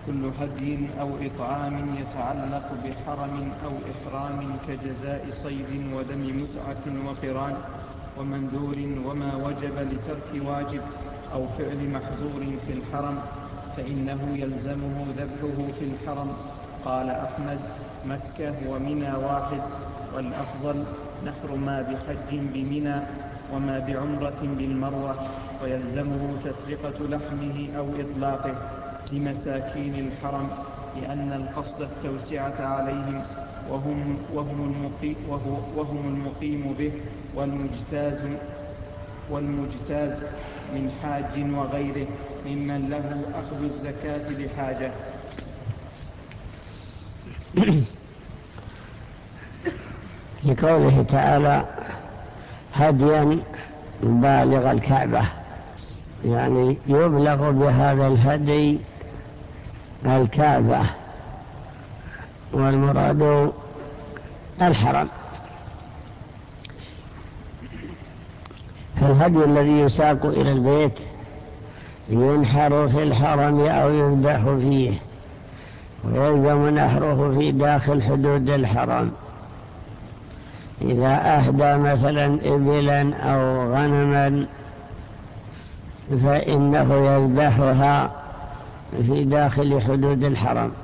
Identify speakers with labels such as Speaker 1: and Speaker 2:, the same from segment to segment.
Speaker 1: كل هدي أو إطعام يتعلق بحرم أو إحرام كجزاء صيد ودم متعة وقران ومنذور وما وجب لترك واجب أو فعل محظور في الحرم فإنه يلزمه ذبحه في الحرم. قال أحمد: مكة ومنى واحد، والأفضل نحر ما بحج بمنى وما بعمرة بالمروة، ويلزمه تفرقة لحمه أو إطلاقه لمساكين الحرم، لأن القصد التوسعة عليهم وهم المقيم به والمجتاز من حاج وغيره ممن له أخذ الزكاة لحاجة.
Speaker 2: لقوله تعالى: هديا بالغ الكعبة، يعني يبلغ بهذا الهدي الكعبة، والمراد الحرم. فالهدي الذي يساق إلى البيت ينحر في الحرم أو يذبح فيه، ويلزم نحره في داخل حدود الحرم. إذا أهدى مثلا إبلا أو غنما فإنه يذبحها في داخل حدود الحرم.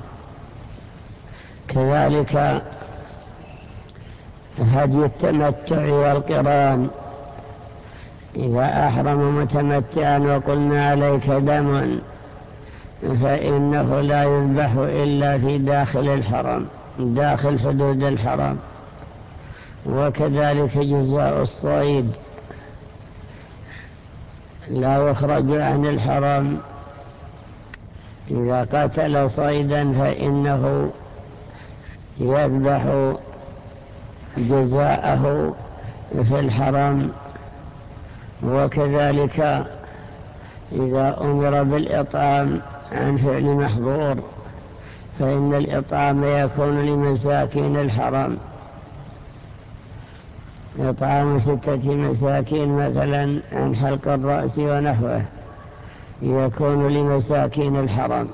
Speaker 2: كذلك هدي التمتع والقران، إذا أحرم متمتعا وقلنا عليك دم فإنه لا يذبح إلا في داخل الحرم، داخل حدود الحرم. وكذلك جزاء الصيد لا يخرج عن الحرم، إذا قتل صيدا فإنه يذبح جزاءه في الحرم. وكذلك إذا أمر بالإطعام عن فعل محظور فإن الإطعام يكون لمساكين الحرم، إطعام 6 مساكين مثلا عن حلق الرأس ونحوه يكون لمساكين الحرم،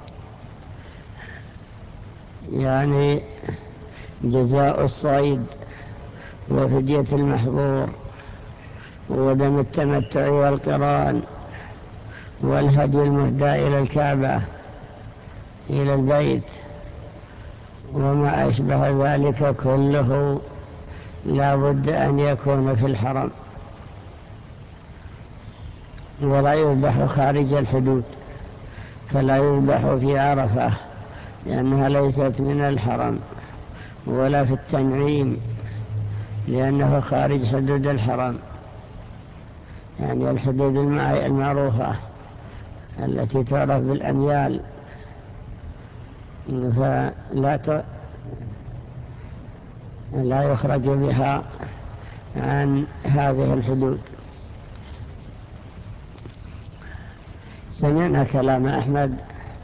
Speaker 2: يعني جزاء الصيد وفدية المحظور ودم التمتع والقران والهدي المهدى إلى الكعبة إلى البيت وما أشبه ذلك كله لا بد أن يكون في الحرم، ولا يذبح خارج الحدود، فلا يذبح في عرفة لأنها ليست من الحرم، ولا في التنعيم لأنه خارج حدود الحرم، يعني الحدود المعروفة التي تعرف بالأميال، لا يخرج بها عن هذه الحدود. سمعنا كلام أحمد: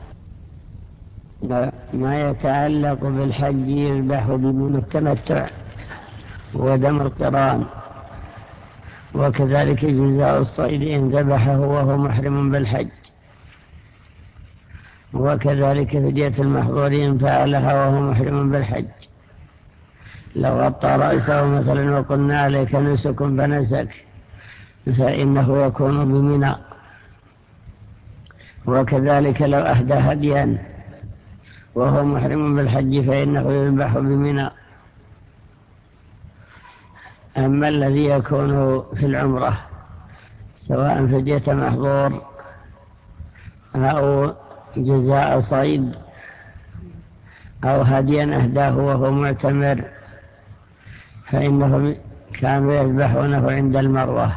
Speaker 2: ما يتعلق بالحج يذبح بدون التمتع ودم القران، وكذلك جزاء الصيد إن ذبحه وهو محرم بالحج، وكذلك فدية المحظور إن فعلها وهو محرم بالحج. لو غطى رأسه مثلا وقلنا عليك نسك فنسك فإنه يكون بمنى. وكذلك لو أهدى هديا وهو محرم بالحج فإنه يذبح بمنى. أما الذي يكون في العمرة سواء فدية محظور أو جزاء صيد أو هديا أهداه وهو معتمر فإنهم كانوا يذبحونه عند المروة،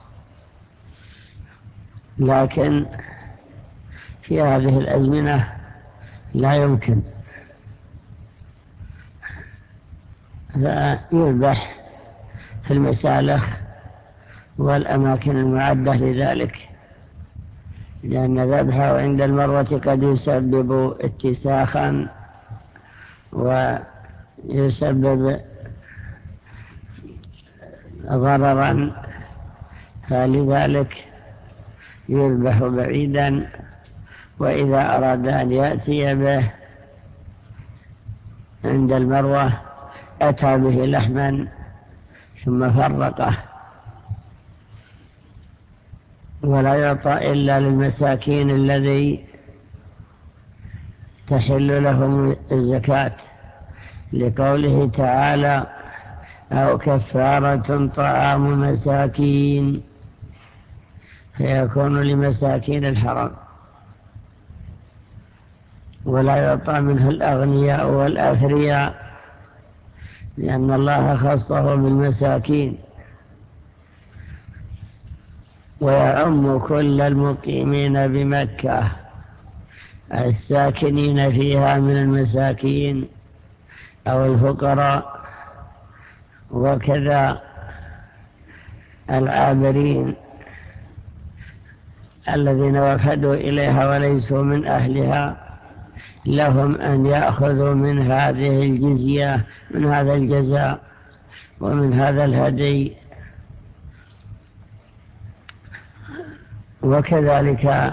Speaker 2: لكن في هذه الأزمنة لا يمكن، فيذبح في المسالخ والأماكن المعدة لذلك، لأن ذبحه عند المروة قد يسبب اتساخا ويسبب ضررا، فلذلك يذبح بعيدا وإذا أراد أن يأتي به عند المروة أتى به لحما ثم فرقه، ولا يعطى إلا للمساكين الذي تحل لهم الزكاة، لقوله تعالى: أو كفارة طعام مساكين، فيكون لمساكين الحرم، ولا يعطى منه الأغنياء والأثرياء، لأن الله خصه بالمساكين، ويعم كل المقيمين بمكة الساكنين فيها من المساكين أو الفقراء، وكذا العابرين الذين وفدوا إليها وليسوا من أهلها، لهم أن يأخذوا من هذه الجزية، من هذا الجزاء ومن هذا الهدي. وكذلك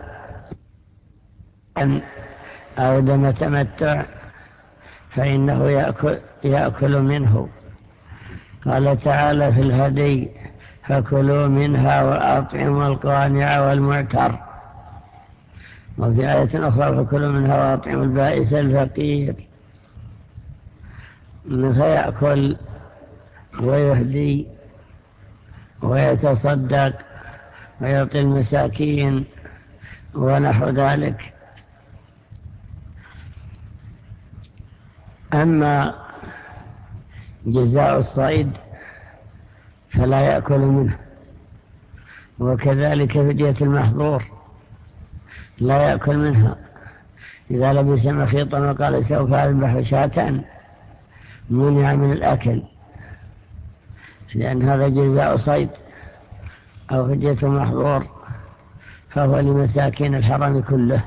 Speaker 2: أو دم تمتع فإنه يأكل منه. قال تعالى في الهدي: فكلوا منها وأطعموا القانع والمعتر. وفي آية أخرى: فكلوا منها وأطعموا البائس الفقير. فيأكل ويهدي ويتصدق ويعطي المساكين ونحو ذلك. أما جزاء الصيد فلا يأكل منه، وكذلك فدية المحظور لا يأكل منها. إذا لبس مخيطا وقال سوف أذبح شاة منع من الأكل، لأن هذا جزاء صيد أو فدية محظور، فهو لمساكين الحرم كله،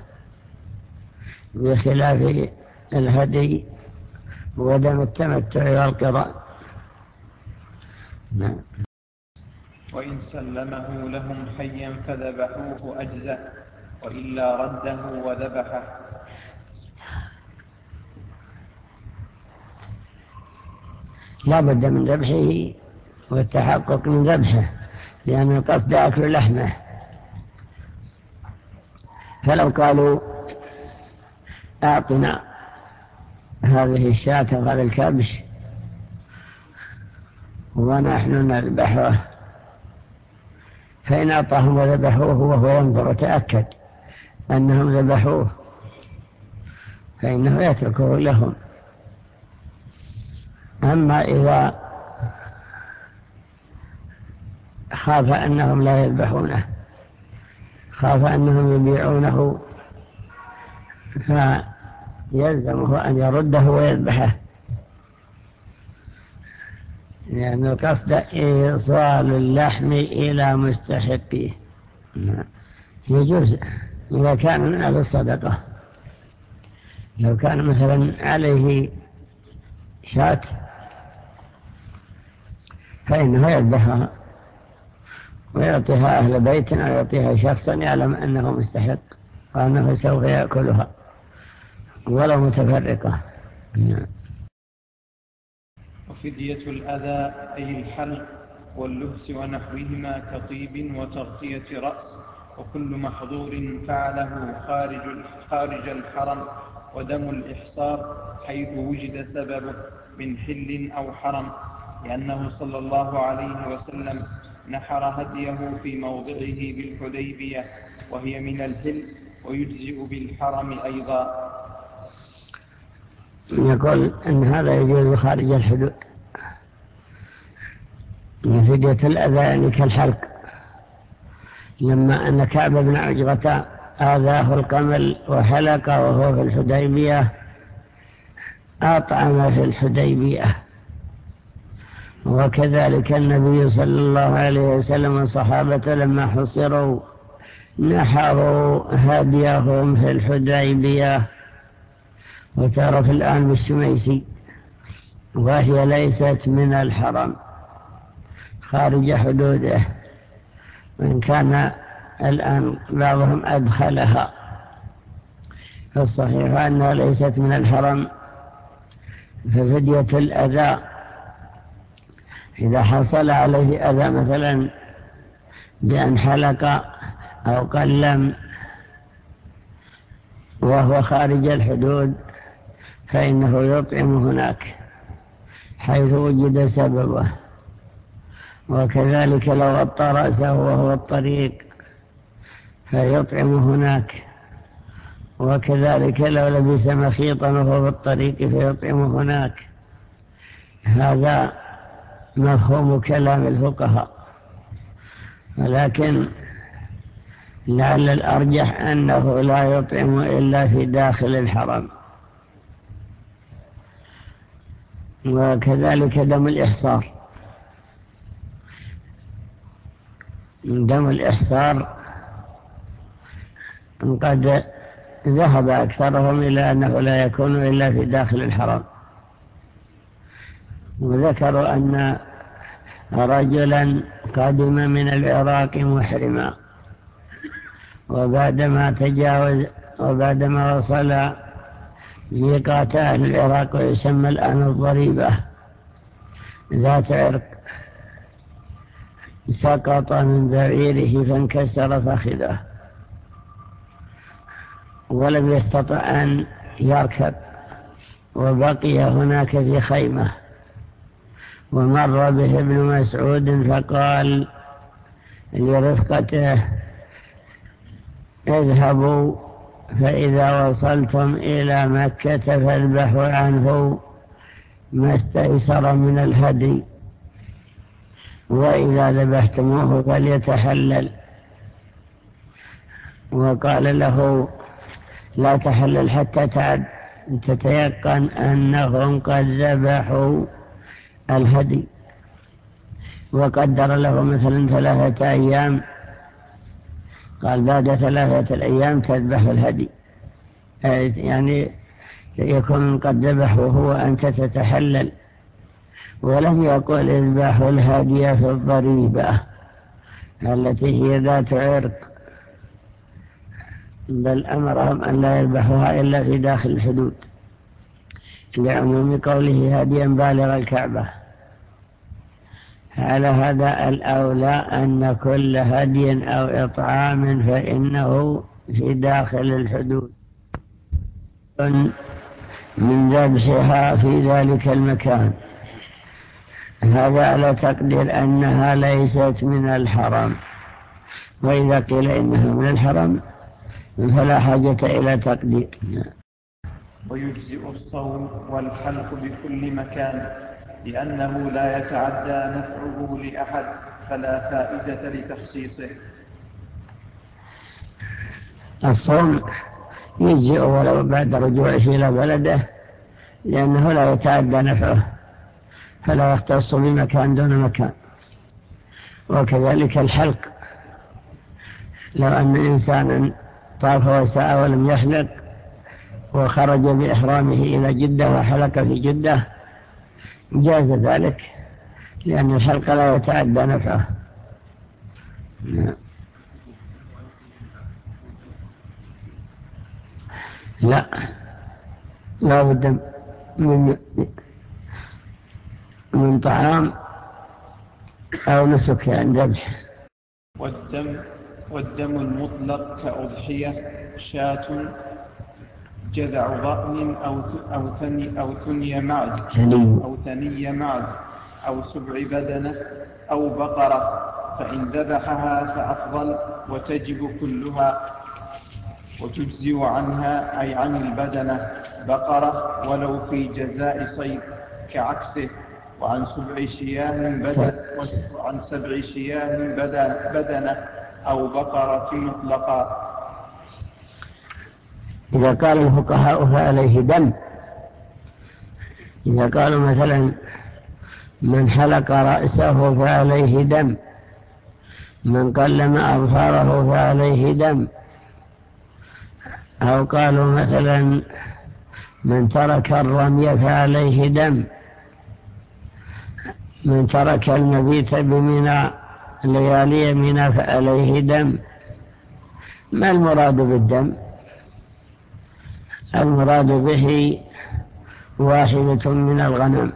Speaker 2: بخلاف الهدي ودم التمتع والقران. نعم.
Speaker 1: وإن سلمه لهم حيا فذبحوه أجزأ، وإلا رده وذبحه.
Speaker 2: لا بد من ذبحه والتحقق من ذبحه، لأن القصد أكل لحمه. فلو قالوا: أعطنا هذه الشاة وهذا الكبش ونحن نذبحه، فإن أعطاهم وذبحوه وهو ينظر وتأكد أنهم ذبحوه فإنه يتركه لهم. أما إذا خاف أنهم لا يذبحونه، خاف أنهم يبيعونه، فيلزمه أن يرده ويذبحه، لأن القصد إيصال اللحم إلى مستحقيه. يجوز إذا كان من أهل الصدقة. لو كان مثلا عليه شاة فإنه يذبحها ويعطيها أهل بيت أو يعطيها شخصا يعلم أنه مستحق وأنه سوف يأكلها ولو متفرقة.
Speaker 1: وفدية الأذى أي الحلق واللبس ونحوهما كطيب وتغطية رأس، وكل محظور فعله خارج الحرم، ودم الإحصار حيث وجد سببه من حل أو حرم، لأنه صلى الله عليه وسلم نحر هديه في موضعه بالحديبية وهي من الحل، ويجزئ بالحرم أيضا.
Speaker 2: يقول أن هذا يجوز خارج الحدود. فدية الأذى يعني كالحلق، لما أن كعب بن عجرة آذاه القمل وحلق وهو في الحديبية أطعم في الحديبية. وكذلك النبي صلى الله عليه وسلم وصحابته لما حصروا نحروا هديهم في الحديبية، وتعرف الآن بالشميسي، وهي ليست من الحرم، خارج حدوده، وإن كان الآن بعضهم أدخلها الصحيح أنها ليست من الحرم. ففدية الأذى إذا حصل عليه أذى مثلا بأن حلق أو قلم وهو خارج الحدود فإنه يطعم هناك حيث وجد سببه. وكذلك لو غطى رأسه وهو الطريق فيطعم هناك. وكذلك لو لبس مخيطا وهو في الطريق فيطعم هناك. هذا مفهوم كلام الفقهاء. ولكن لعل الأرجح أنه لا يطعم إلا في داخل الحرم. وكذلك دم الإحصار. دم الإحصار قد ذهب أكثرهم إلى أنه لا يكون إلا في داخل الحرم. وذكروا أن رجلا قدم من العراق محرما وبعدما وصل ميقات أهل العراق ويسمى الآن الضريبة ذات عرق سقط من بعيره فانكسر فخذه ولم يستطع أن يركب وبقي هناك في خيمة. ومر به ابن مسعود فقال لرفقته اذهبوا فإذا وصلتم إلى مكة فاذبحوا عنه ما استيسر من الهدي وإذا ذبحتموه فليتحلل. وقال له لا تحلل حتى تتيقن أنهم قد ذبحوا الهدي. وقدر له مثلا 3 أيام، قال بعد 3 أيام تذبح الهدي، يعني يكون قد ذبح وهو أنت تتحلل. ولم يقل اذبحوا الهدي في الضريبة التي هي ذات عرق، بل أمرهم أن لا يذبحوها إلا في داخل الحدود لعموم قوله هديا بالغ الكعبة. على هذا الأولى أن كل هدي أو إطعام فإنه في داخل الحدود من ذبحها في ذلك المكان. هذا على تقدير أنها ليست من الحرم. وإذا قيل إنها من الحرم فلا حاجة إلى تقدير.
Speaker 1: ويجزئ الصوم والحلق بكل مكان لأنه لا يتعدى نفعه لأحد فلا فائدة لتخصيصه.
Speaker 2: الصوم يجزئ ولو بعد رجوعه إلى بلده لأنه لا يتعدى نفعه فلا يختص بمكان دون مكان. وكذلك الحلق، لو أن إنسانا طاف وسعى ولم يحلق وخرج بإحرامه إلى جدة وحلق في جدة جاز ذلك لأن الحلق لا يتعدى نفعه. لا بد من طعام أو نسك عند ذبح.
Speaker 1: والدم المطلق كأضحية شاة جذع ضأن أو ثني معز أو ثني معز أو سبع بدنة أو بقرة فإن ذبحها فأفضل وتجب كلها وتجزي عنها أي عن البدنة بقرة ولو في جزاء صيد كعكسه وعن 7 شياه بدنة أو بقرة مطلقة.
Speaker 2: إذا قال الفقهاء فعليه دم، إذا قالوا مثلا من حلق رأسه فعليه دم، من قلم أظفاره فعليه دم، أو قالوا مثلا من ترك الرمي فعليه دم، من ترك المبيت بمنى ليالي منى فعليه دم. ما المراد بالدم؟ المراد به واحدة من الغنم،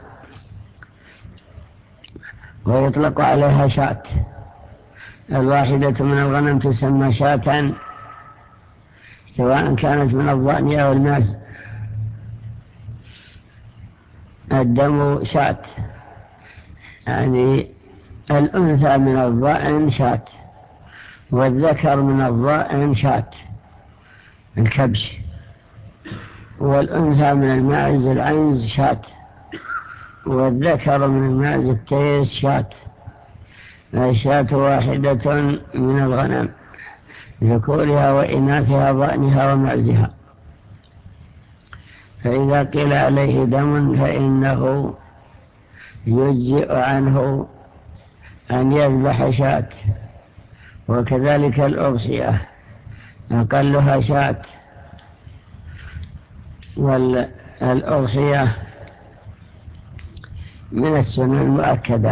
Speaker 2: ويطلق عليها شاة. الواحدة من الغنم تسمى شاة، سواء كانت من الضأن أو الماعز. الدم شاة، يعني الأنثى من الضأن شاة، والذكر من الضأن شاة الكبش، والأنثى من الماعز العنز شاة، والذكر من الماعز التيس شاة. الشاة واحدة من الغنم، ذكورها وإناثها ضأنها ومعزها. فإذا قيل عليه دم فإنه يجزئ عنه أن يذبح شاة. وكذلك الأضحية أقلها شاة، والأضحية من السنن المؤكدة.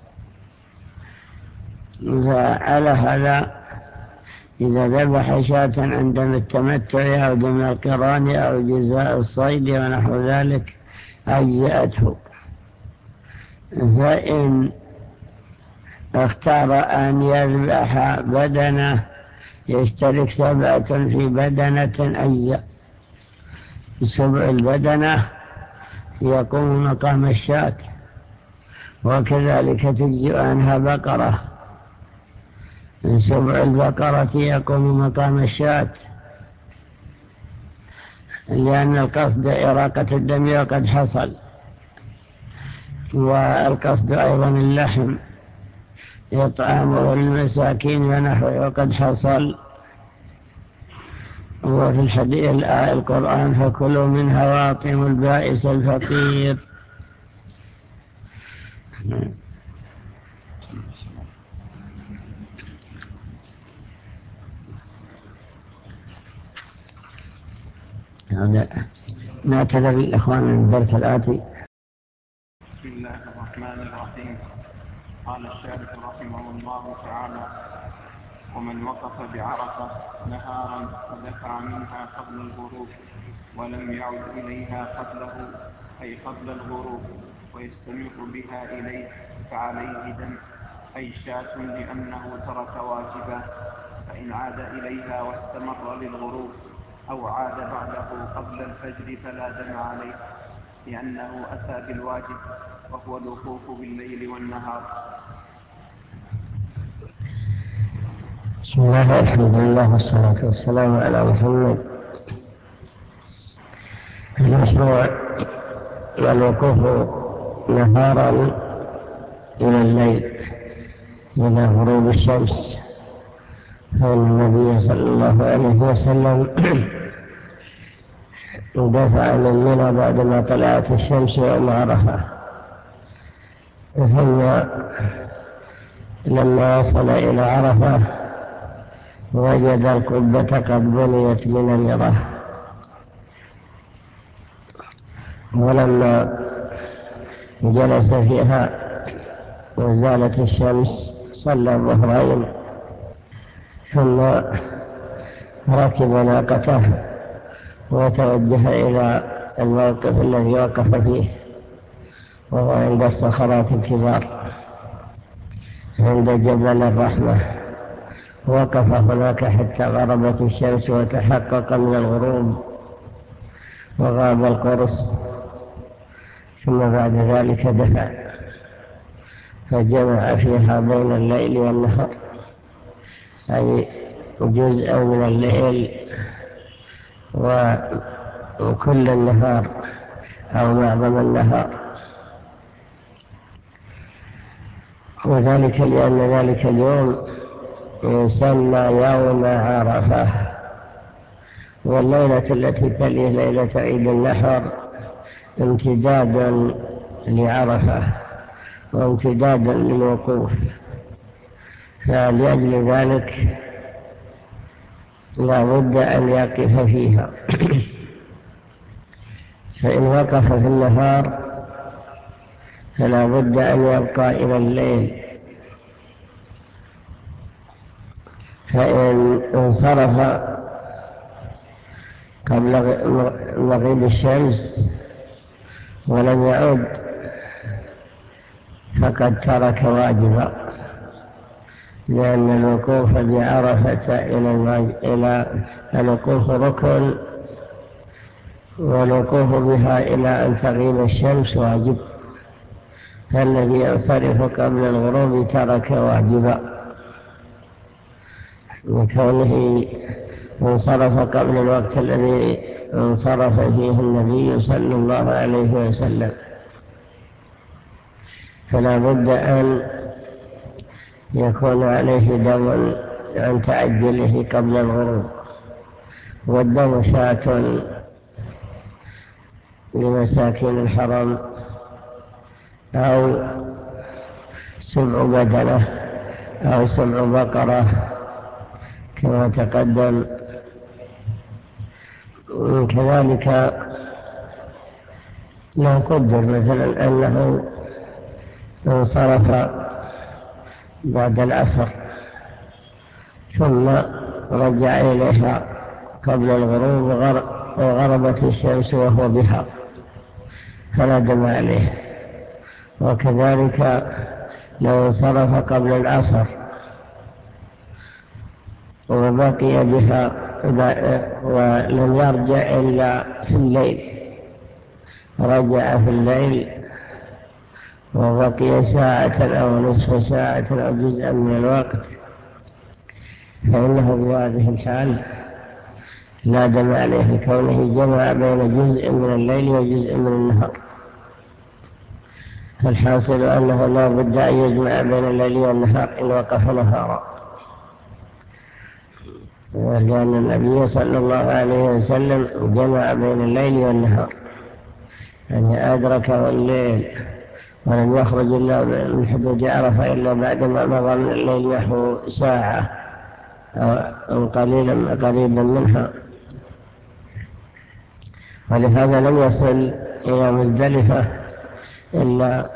Speaker 2: فعلى هذا إذا ذبح شاة عند دم التمتع أو دم القران أو جزاء الصيد ونحو ذلك أجزأته. فإن اختار أن يذبح بدنة يشترك 7 في بدنة أجزاء. 7 البدنة يقوم مقام الشاة، وكذلك تجزئ عنها بقرة. 7 البقرة يقوم مقام الشاة، لأن القصد إراقة الدم وقد حصل، والقصد أيضا اللحم إطعامه المساكين ونحوه وقد حصل. وفي الحديث القرآن فكلوا منها وأطعموا البائس الفقير. نعتذر الإخوان من الدرس الآتي.
Speaker 1: بسم الله الرحمن الرحيم. قال الشارح رحمه الله تعالى: ومن وقف بعرفة نهارا ودفع منها قبل الغروب ولم يعد إليها قبله، أي قبل الغروب، ويستمر بها إليه، فعليه دم، أي شاة، لأنه ترك واجبا. فإن عاد إليها واستمر للغروب أو عاد بعده قبل الفجر فلا دم عليه، لأنه أتى بالواجب وهو الوقوف بالليل والنهار.
Speaker 2: بسم الله الحمد لله والصلاة والسلام على محمد. المشروع الوقوف نهارا إلى الليل إلى غروب الشمس، فإن النبي صلى الله عليه وسلم دفع من منى بعدما طلعت الشمس يوم عرفة، ثم لما وصل إلى عرفة وجد القبة قد بنيت من النيرة، ولما جلس فيها وزالت الشمس صلى الظهرين، ثم ركب ناقته وتوجه إلى الموقف الذي وقف فيه، وهو عند الصخرات الكبار عند جبل الرحمة. وقف هناك حتى غربت الشمس وتحقق من الغروب وغاب القرص، ثم بعد ذلك دفع فجمع فيها بين الليل والنهار، أي جزء من الليل وكل النهار أو معظم النهار. وذلك لأن ذلك اليوم يسمى يوم عرفة، والليلة التي تليه ليلة عيد النحر امتداد لعرفة وامتداد للوقوف، فلأجل ذلك لا بد أن يقف فيها. فإن وقف في النهار فلا بد أن يبقى إلى الليل، فإن انصرف قبل مغيب الشمس ولم يعد فقد ترك واجبا، لأن الوقوف بعرفة إلى الوقوف ركن، والوقوف بها إلى أن تغيب الشمس واجب، فالذي ينصرف قبل الغروب ترك واجبا، وكونه انصرف قبل الوقت الذي انصرف فيه النبي صلى الله عليه وسلم، فلا بد أن يكون عليه دم عن تعجله قبل الغروب، والدم شاة لمساكين الحرم أو 7 بدنة أو 7 بقرة كما تقدم. كذلك لو قدر مثلا أنه انصرف بعد العصر ثم رجع إليها قبل الغروب وغربت الشمس وهو بها فلا دم عليه. وكذلك لو انصرف قبل العصر وبقي بها ولم يرجع إلا في الليل، رجع في الليل وبقي ساعة أو نصف ساعة أو جزءا من الوقت، فإنه بهذه الحال لا دم عليه، كونه جمع بين جزء من الليل وجزء من النهار. فالحاصل أنه لا بد أن يجمع بين الليل والنهار إن وقف نهارا، لأن النبي صلى الله عليه وسلم جمع بين الليل والنهار، يعني أدرك الليل ولم يخرج إلا من حدود عرفة إلا بعدما مضى من الليل نحو ساعة أو قريبا منها، ولهذا لم يصل إلى مزدلفة إلا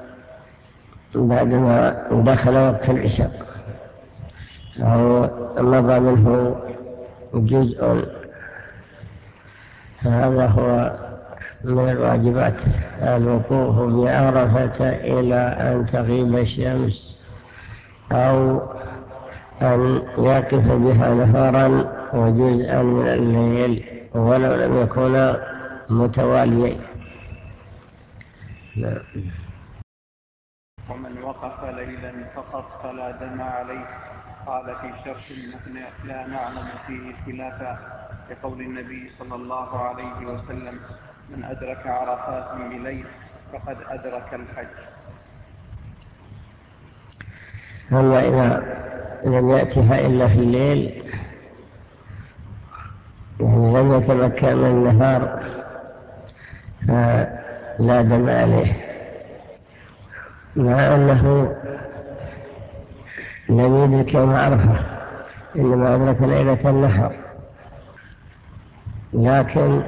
Speaker 2: بعدما دخل وقت العشاء أو مضى منه جزء. فهذا هو من الواجبات الوقوف بعرفة إلى أن تغيب الشمس، أو أن يقف بها نهارا وجزءا من الليل ولو لم يكونا متواليين.
Speaker 1: ومن وقف ليلا فقط فلا دم عليه. قال في شرح المغنى لا نعلم فيه خلافا، لقول النبي صلى الله عليه وسلم: من أدرك عرفات بليل فقد أدرك الحج.
Speaker 2: أما إذا لم يأتها إلا في الليل، يعني لم يتمكن من النهار، فلا دم عليه، مع أنه لم يدرك يوم عرفة، إنما أدرك ليلة النحر، لكن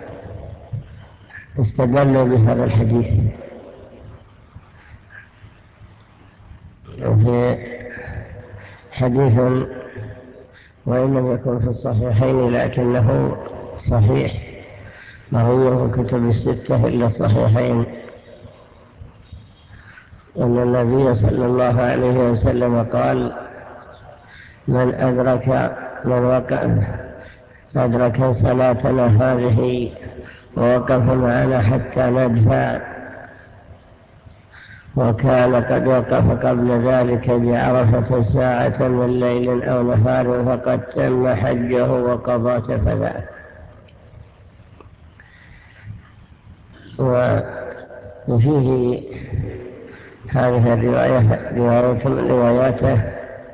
Speaker 2: استدلوا بهذا الحديث. وفي حديث وإن لم يكن في الصحيحين لكنه صحيح، مروي في الكتب الستة إلا الصحيحين، أن النبي صلى الله عليه وسلم قال: من أدرك صلاتنا هذه ووقف معنا حتى ندفع وكان قد وقف قبل ذلك بعرفة ساعة من ليل أو نهار فقد تم حجه وقضى تفذاه. وفيه هذه رواية من رواياته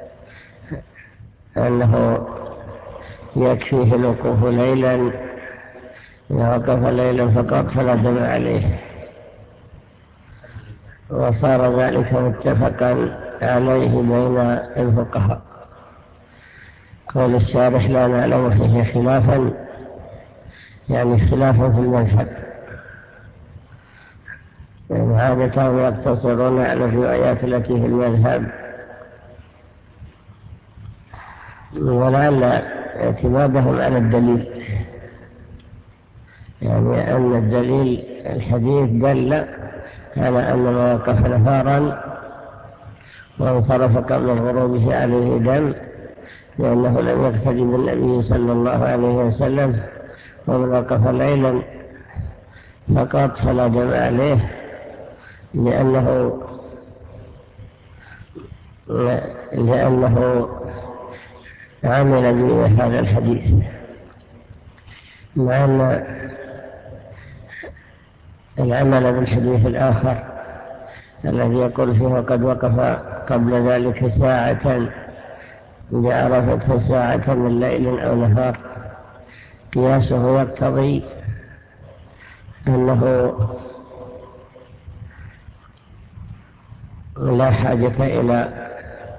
Speaker 2: أنه يكفيه الوقوف ليلا، إذا وقف ليلا فقط فلا دم عليه، وصار ذلك متفقا عليه بين الفقهاء. قول الشارح لا نعلم فيه خلافا، يعني خلافا في المذهب، يعني عادة يقتصرون على الروايات التي في المذهب، ولعل اعتمادهم على الدليل يعني أن الدليل الحديث دل على أن من وقف نهارا وانصرف قبل الغروب عليه دم، لأنه لم يقتدي بالنبي صلى الله عليه وسلم، ومن وقف ليلا فقط فلا دم عليه، لأنه عمل بهذا الحديث، مع أن العمل بالحديث الآخر الذي يقول فيه قد وقف قبل ذلك ساعة بعرفة ساعة من ليل أو نهار، قياسه يقتضي أنه لا حاجة إلى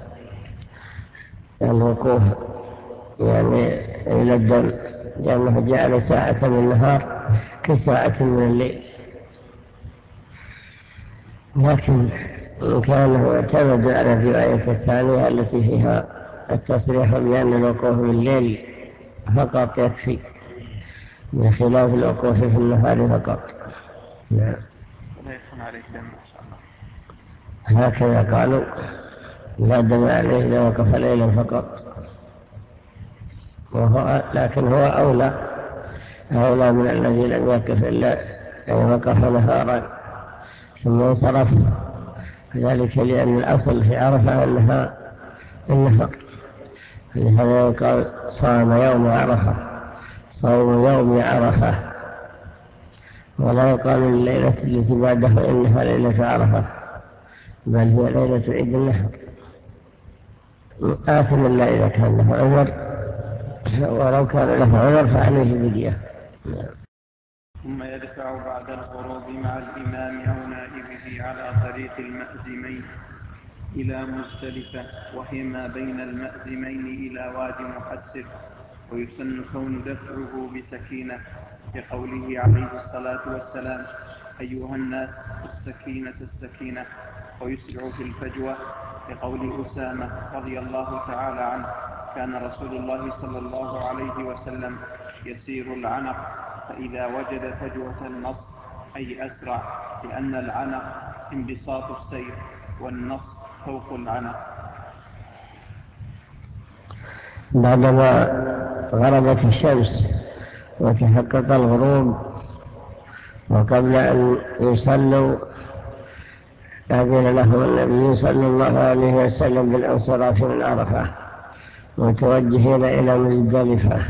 Speaker 2: الوقوف يعني إلى الدم، لأنه جعل ساعة من النهار كساعة من الليل. لكن إن كان هو اعتمد على الرواية الثانية التي فيها التصريح بأن الوقوف بالليل فقط يكفي بخلاف الوقوف في النهار فقط. نعم.
Speaker 1: ولا يكون عليه دم إن شاء الله.
Speaker 2: هكذا قالوا لا دم عليه إذا وقف ليلا فقط، لكن هو أولى من الذي لم يقف إلا وقف نهارا ثم انصرف، ذلك لأن الأصل في عرفة أنها النهر، لهذا يقال صام يوم عرفة، صوم يوم عرفة، ولا يقال الليلة التي بعدها إنها ليلة عرفة، بل هي ليلة عيد النحر. آثم الله إذا كان له عذر، ولو كان له عذر فعليه فدية.
Speaker 1: ثم يدفع بعد الغروب مع الإمام أو نائبه على طريق المأزمين إلى مزدلفة، وهي ما بين المأزمين إلى وادي محسر، ويسن كون دفعه بسكينة لقوله عليه الصلاة والسلام: أيها الناس السكينة السكينة، ويسرع في الفجوة لقول أسامة رضي الله تعالى عنه: كان رسول الله صلى الله عليه وسلم يسير العنق، فإذا وجد فجوة النص أي أسرع، لأن العنق انبساط السير والنص فوق العنق.
Speaker 2: بعدما غربت الشمس وتحقق الغروب وقبل أن يصلوا أذن لهم النبي صلى الله عليه وسلم بالانصراف من عرفة متوجهين إلى مزدلفة.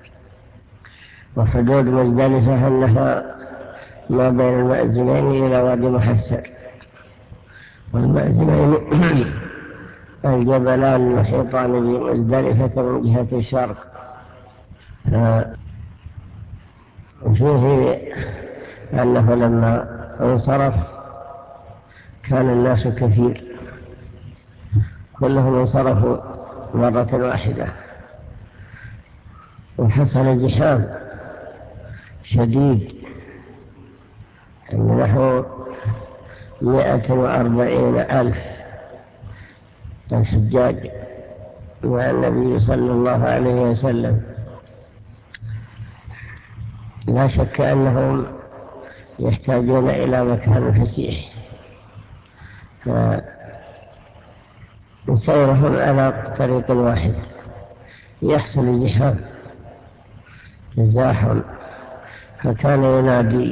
Speaker 2: وحدود مزدلفة أنها ما بين المأزمين إلى وادي محسر، والمأزمين الجبلان المحيطان بمزدلفة من جهة الشرق. وفيه أنه لما انصرف كان الناس كثير، كلهم انصرفوا مرة واحدة، وحصل زحام شديد، نحو 140,000 الحجاج مع النبي صلى الله عليه وسلم. لا شك أنهم يحتاجون إلى مكان فسيح، فسيرهم على طريق واحد يحصل زحام تزاحم، فكان ينادي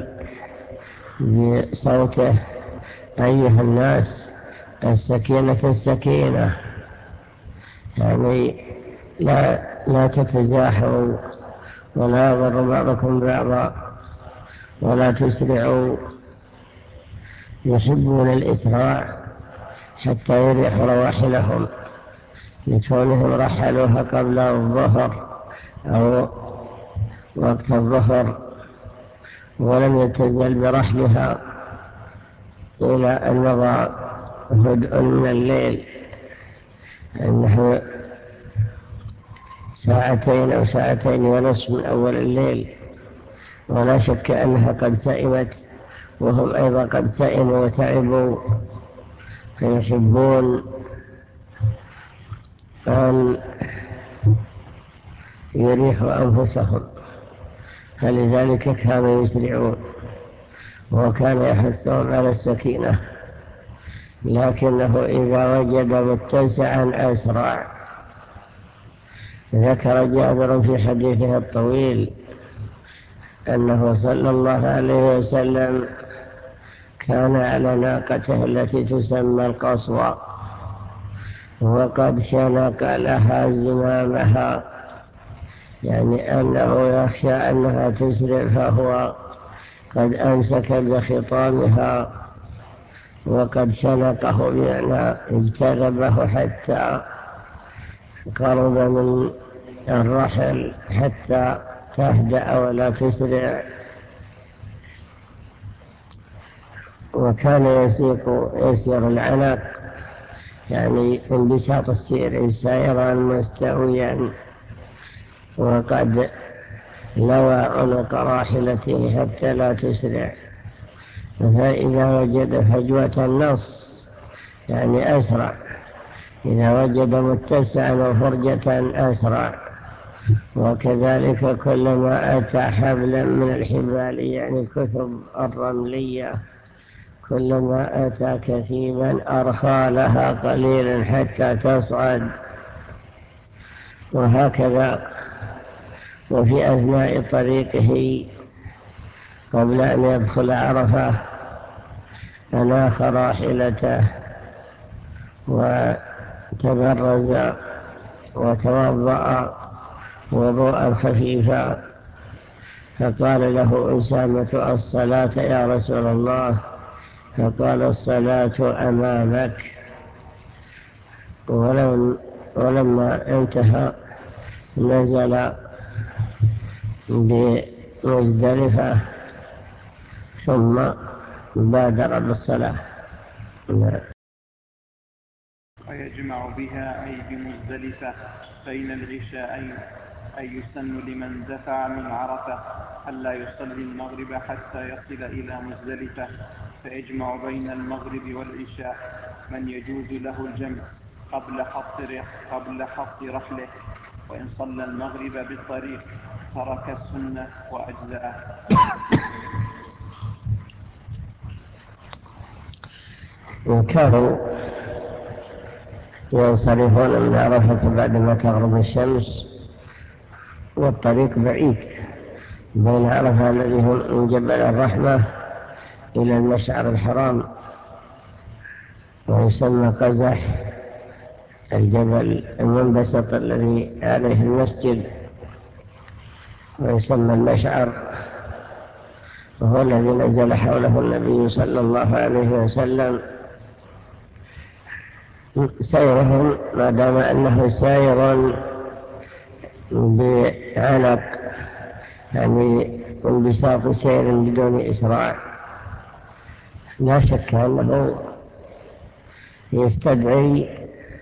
Speaker 2: بصوته: أيها الناس السكينة السكينة، يعني لا تتزاحموا ولا يضر بعضكم بعضا ولا تسرعوا. يحبون الإسراع حتى يريحوا رواحلهم، لكونهم رحلوها قبل الظهر أو وقت الظهر، ولم يتزل برحلها إلى أن مضى هدء من الليل، أنه 2 أو 2.5 من أول الليل. ولا شك أنها قد سئمت، وهم أيضا قد سئموا وتعبوا، فيحبون أن يريحوا أنفسهم. فلذلك كانوا يسرعون وكان يحثهم على السكينة، لكنه إذا وجد متسعا أسرع. ذكر جابر في حديثه الطويل أنه صلى الله عليه وسلم كان على ناقته التي تسمى القصوى وقد شنق لها زمامها، يعني أنه يخشى أنها تسرع، فهو قد أمسك بخطامها وقد شنقه بأن اجتذبه حتى قرب من الرحل حتى تهدأ ولا تسرع. وكان يسير العناق، يعني انبساط السير، سائرا مستويا، وقد لوى عنق راحلته حتى لا تسرع. فإذا وجد فجوة النص يعني أسرع، إذا وجد متسعا وفرجة أسرع. وكذلك كلما أتى حبلا من الحبال يعني الكتب الرملية، كلما أتى كثيبا أرخى لها قليلا حتى تصعد، وهكذا. وفي أثناء طريقه قبل أن يدخل عرفة أناخ راحلته وتبرز وتوضأ وضوءا خفيفا، فقال له أسامة: الصلاة يا رسول الله؟ فقال: الصلاة أمامك. ولما انتهى نزل بمزدلفة ثم بادر بالصلاة.
Speaker 1: ويجمع بها أي بمزدلفة بين العشاءين، أي يسن لمن دفع من عرفة ألا يصلي المغرب حتى يصل إلى مزدلفة، فيجمع بين المغرب والعشاء من يجوز له الجمع قبل حط رحله، وإن صلى المغرب بالطريق ترك السنة وأجزأه.
Speaker 2: وكانوا ينصرفون من عرفة بعدما تغرب الشمس، والطريق بعيد بين عرفة الذي هو من جبل الرحمة إلى المشعر الحرام، ويسمى قزح، الجبل المنبسط الذي عليه المسجد، ويسمى المشعر، وهو الذي نزل حوله النبي صلى الله عليه وسلم. سيرهم ما دام أنه سائر بعنق، يعني انبساط سير بدون إسراع، لا شك أنه يستدعي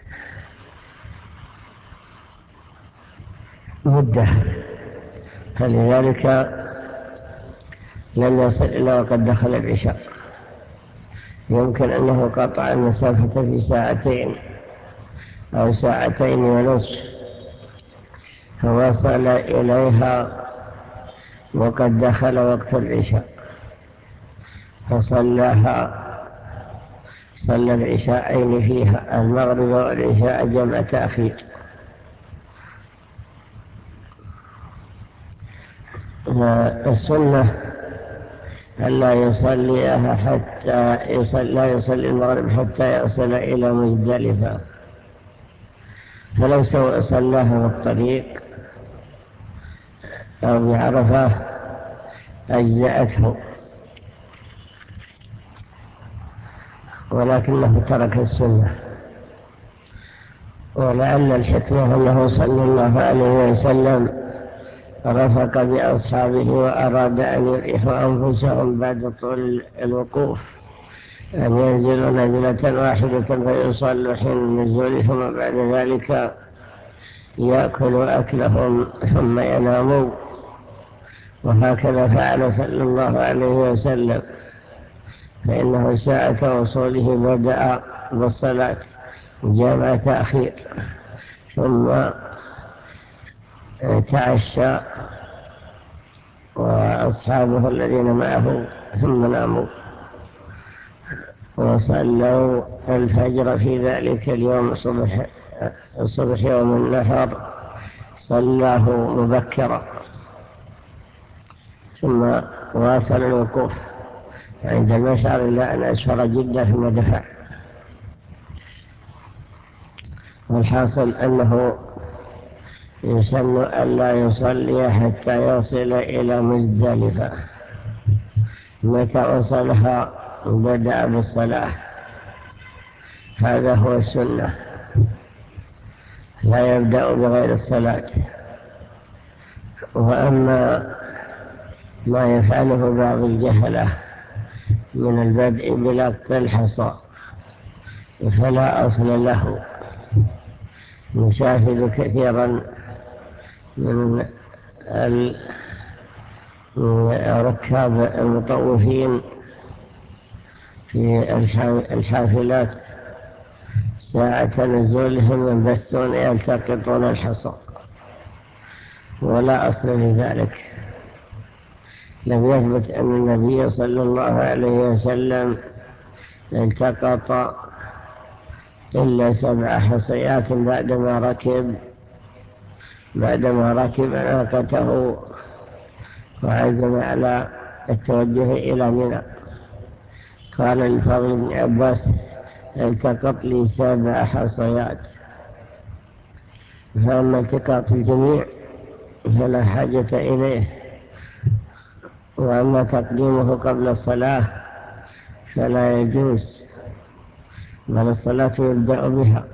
Speaker 2: مدة، فلذلك لم يصل إلا وقد دخل العشاء. يمكن أنه قطع المسافة في ساعتين أو ساعتين ونصف، فوصل إليها وقد دخل وقت العشاء فصلى العشاءين فيها، المغرب والعشاء جمع تأخير. السنة ألا يصليها لا يصلي المغرب حتى يصل إلى مزدلفة، فلو صلاها في الطريق أو بعرفة أجزأته، ولكنه ترك السنة. ولعل الحكمة أنه صلى الله عليه وسلم رفق بأصحابه وأراد أن يريحوا أنفسهم بعد طول الوقوف، أن ينزلوا نزلة واحدة فيصلوا حين النزول، ثم بعد ذلك يأكلوا أكلهم ثم يناموا. وهكذا فعل صلى الله عليه وسلم، فإنه ساعة وصوله بدأ بالصلاة جمع تأخير، ثم تعشى وأصحابه الذين معه ثم ناموا وصلوا الفجر في ذلك اليوم الصبح يوم النحر صلاه مبكرا، ثم واصل الوقوف عند المشعر إلى أن أسفر جدا ثم دفع. والحاصل أنه يسن ألا يصلي حتى يصل إلى مزدلفة. متى وصلها بدأ بالصلاة، هذا هو السنة، لا يبدأ بغير الصلاة. وأما ما يفعله بعض الجهلة من البدء بلقط الحصى فلا أصل له. نشاهد كثيرا من ركاب المطوفين في الحافلات ساعة نزولهم ينبثون يلتقطون الحصى، ولا أصل لذلك. لم يثبت أن النبي صلى الله عليه وسلم التقط إلا 7 حصيات بعدما ركب ناقته وعزم على التوجه إلى منى. قال الفضل بن عباس: التقط لي 7 حصيات. فأما التقاط الجميع فلا حاجة إليه، وأما تقديمه قبل الصلاة فلا يجوز، بل الصلاة يبدأ بها.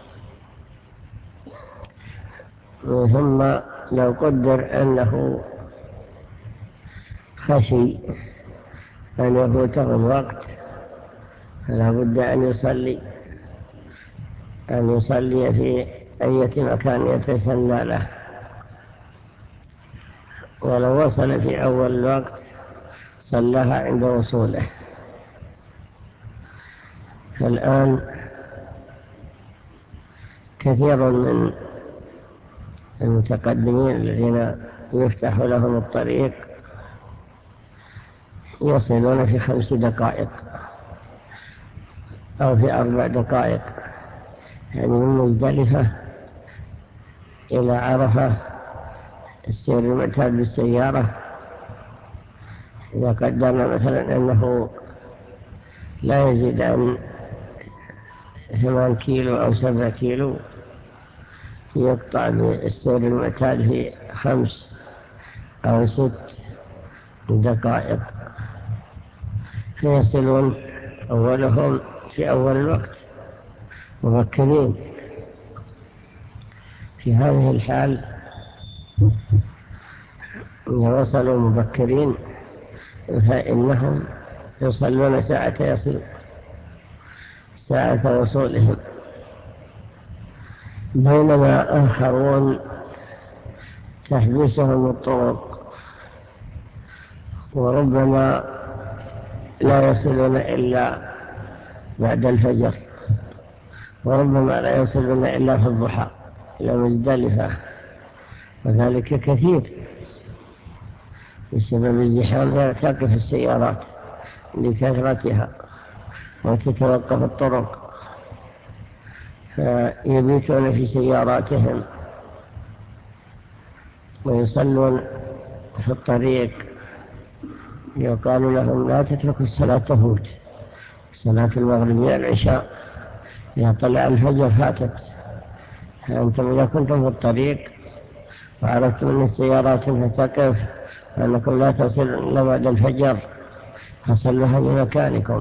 Speaker 2: ثم لو قدر أنه خشي أن يفوته الوقت فلا بد أن يصلي في أي مكان يتسنى له. ولو وصل في أول الوقت صلىها عند وصوله. فالآن كثير من المتقدمين الذين يفتح لهم الطريق يصلون في 5 دقائق أو في 4 دقائق، يعني من مزدلفة إلى عرفة السير المعتاد بالسيارة إذا قدرنا مثلا أنه لا يزيد عن 8 كيلو أو 7 كيلو، يقطع بالسير المعتاد في 5 أو 6 دقائق، فيصلون أولهم في أول الوقت مبكرين. في هذه الحال إذا وصلوا مبكرين فإنهم يصلون ساعة وصولهم، بينما آخرون تحبسهم الطرق وربما لا يصلون إلا بعد الفجر، وربما لا يصلون إلا في الضحى إلى مزدلفة، وذلك كثير بسبب الزحام. تقف السيارات لكثرتها وتتوقف الطرق، فيبيتون في سياراتهم ويصلون في الطريق. يقال لهم: لا تتركوا الصلاة تفوت، صلاة المغرب والعشاء إذا طلع الفجر فاتت. فأنتم إذا كنتم في الطريق وعرفتم أن السيارات ستقف وأنكم لا تصلون إلا بعد الفجر فصلوها بمكانكم.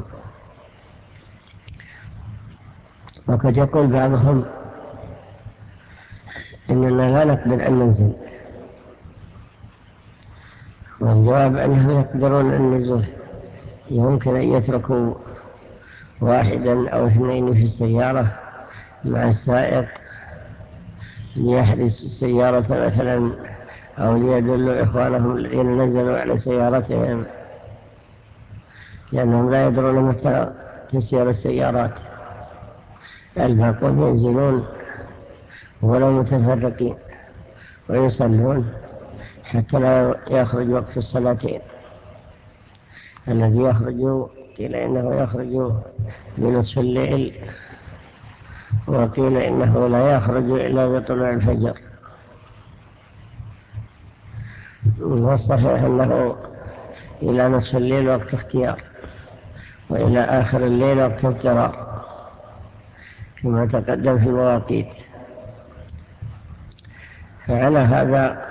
Speaker 2: وقد يقول بعضهم: إننا لا نقدر أن ننزل، والجواب أنهم يقدرون النزول. يمكن أن يتركوا 1 أو 2 في السيارة مع السائق ليحرس السيارة مثلا، أو ليدلوا إخوانهم الذين نزلوا على سيارتهم، لأنهم لا يدرون متى تسير السيارات. الباقون ينزلون ولو متفرقين ويصلون حتى لا يخرج وقت الصلاتين. الذي يخرج قيل إنه يخرج بنصف الليل، وقيل إنه لا يخرج إلا بطلوع الفجر. والصحيح أنه إلى نصف الليل وقت اختيار، وإلى آخر الليل وقت اضطرار كما تقدم في المواقيت. فعلى هذا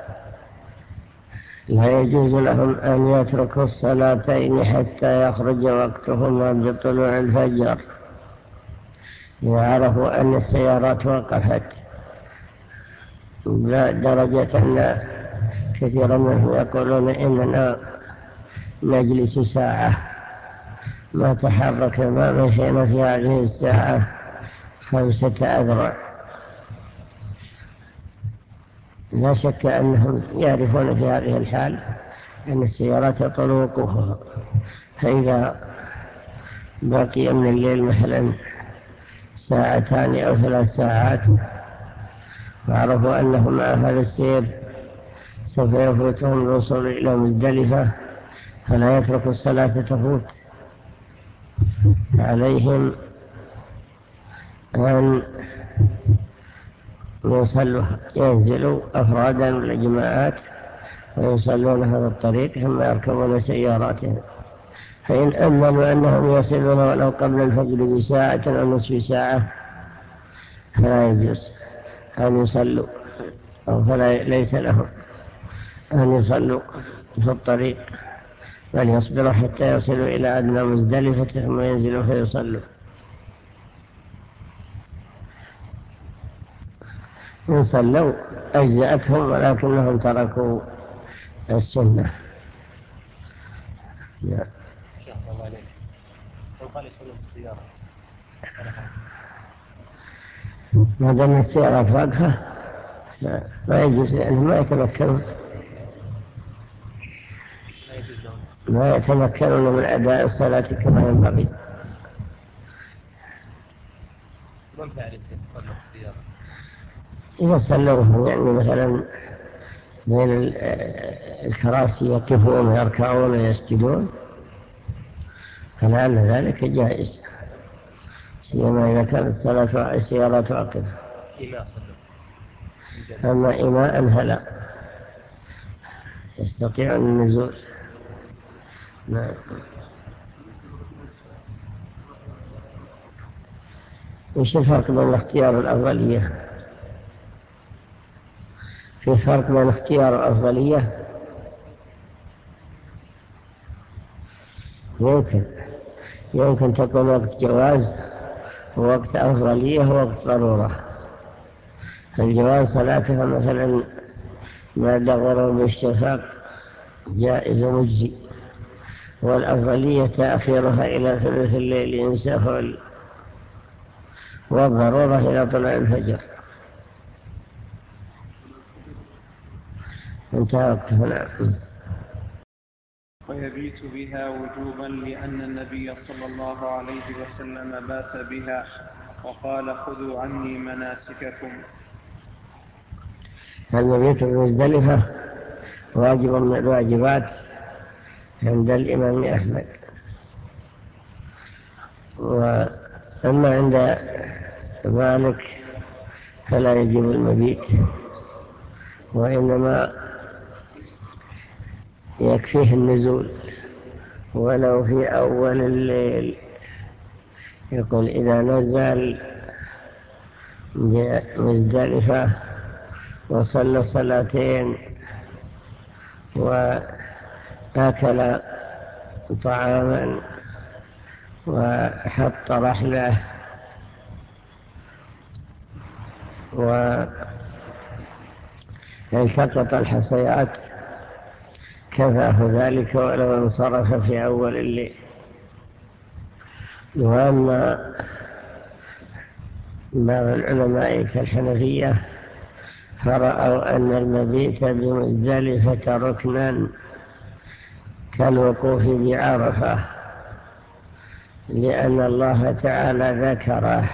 Speaker 2: لا يجوز لهم أن يتركوا الصلاتين حتى يخرج وقتهما بطلوع الفجر، إذا عرفوا أن السيارات وقفت، درجة أن كثيرا منهم يقولون إننا نجلس ساعة ما تحرك ما مشينا في هذه الساعة 5 أذرع. لا شك أنهم يعرفون في هذه الحال أن السيارات يطول وقوفها، فإذا بقي من الليل مثلا 2 أو 3 ساعات وعرفوا أنهم مع هذا السير سوف يفوتهم الوصول إلى مزدلفة، فلا يتركوا الصلاة تفوت. عليهم أن ينزلوا أفرادا ولا جماعات ويصلون هذا الطريق ثم يركبون سياراتهم. فإن أمنوا أنهم يصلون ولو قبل الفجر بساعة أو نصف ساعة فلا يجوز أن يصلوا، أو ليس لهم أن يصلوا في الطريق، بل يصبروا حتى يصلوا إلى أدنى مزدلفة ثم ينزلوا فيصلوا. إن صلوا أجزأتهم، ولكنهم تركوا السنة.
Speaker 3: شيخ الله عليك، لو قال يصلوا بالسيارة
Speaker 2: ما دام السيارات واقفة ما يجوز، لأنه ما يتمكنون من أداء الصلاة كما ينبغي.
Speaker 3: من فعل يصلوا بالسيارة؟
Speaker 2: إذا صلوا يعني مثلا بين الكراسي يقفون ويركعون ويسجدون فلعل ذلك جائز، سيما إذا كانت السيارات واقفة. أما إماء فلا يستطيع النزول. نعم. وش الفرق بين الاختيار والأفضلية؟ في فرق بين الاختيار والأفضلية؟ يمكن تكون وقت جواز ووقت أفضلية ووقت ضرورة. الجواز صلاتها مثلا بعد غروب الشفق جائز مجزي، والأفضلية تأخيرها إلى ثلث الليل إن سهل، والضرورة إلى طلوع الفجر. انتهى وقتنا.
Speaker 1: ويبيت بها وجوبا لأن النبي صلى الله عليه وسلم بات بها وقال خذوا عني مناسككم.
Speaker 2: المبيت بمزدلفة واجب من الواجبات عند الإمام أحمد، وأما عند مالك فلا يجب المبيت، وإنما يكفيه النزول ولو في أول الليل. يقول إذا نزل مزدلفة وصلى صلاتين وأكل طعاما وحط رحله والتقط الحصيات كفاه ذلك ولو انصرف في أول الليل. وأما بعض العلماء كالحنفية فرأوا أن المبيت بمزدلفة ركنا كالوقوف بعرفة، لأن الله تعالى ذكره،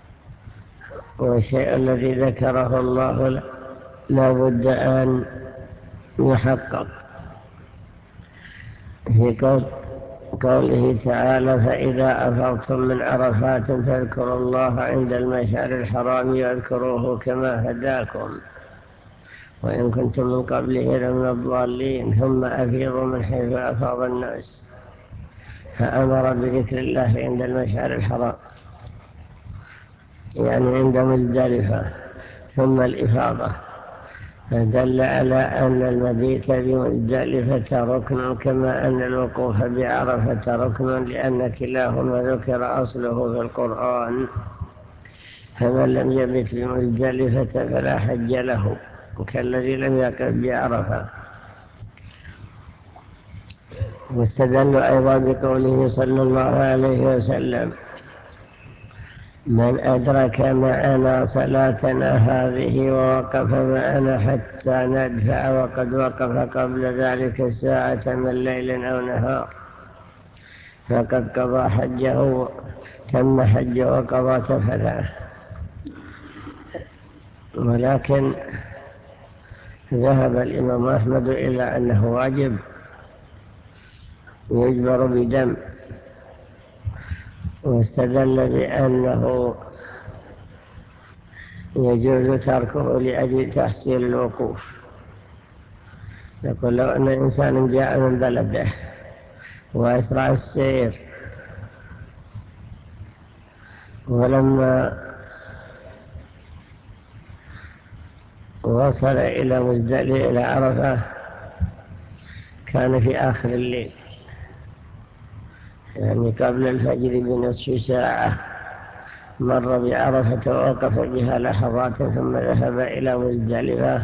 Speaker 2: والشيء الذي ذكره الله لا بد أن يحقق في قوله تعالى: فإذا أفضتم من عرفات فاذكروا الله عند المشعر الحرام واذكروه كما هداكم وإن كنتم من قبله لمن الضالين ثم أفيضوا من حيث أفاض الناس. فأمر بذكر الله عند المشعر الحرام يعني عند مزدلفة، ثم الإفاضة، فدل على أن المبيت بمزدلفة ركن كما أن الوقوف بعرفة ركن، لأن كلاهما ذكر أصله في القرآن. فمن لم يبت بمزدلفة فلا حج له كالذي لم يقف بعرفة. واستدل أيضا بقوله صلى الله عليه وسلم: من أدرك معنا صلاتنا هذه ووقف معنا حتى ندفع وقد وقف قبل ذلك ساعة من ليل أو نهار فقد قضى حجه، تم حجه وقضى تفثه. ولكن ذهب الإمام أحمد إلى أنه واجب يجبر بدم، واستدل بأنه يجوز تركه لأجل تحصيل الوقوف. يقول: لو أن إنسان جاء من بلده وأسرع السير ولما وصل إلى عرفة كان في آخر الليل، يعني قبل الفجر بنصف ساعة، مر بعرفة ووقف بها لحظات ثم ذهب إلى مزدلفة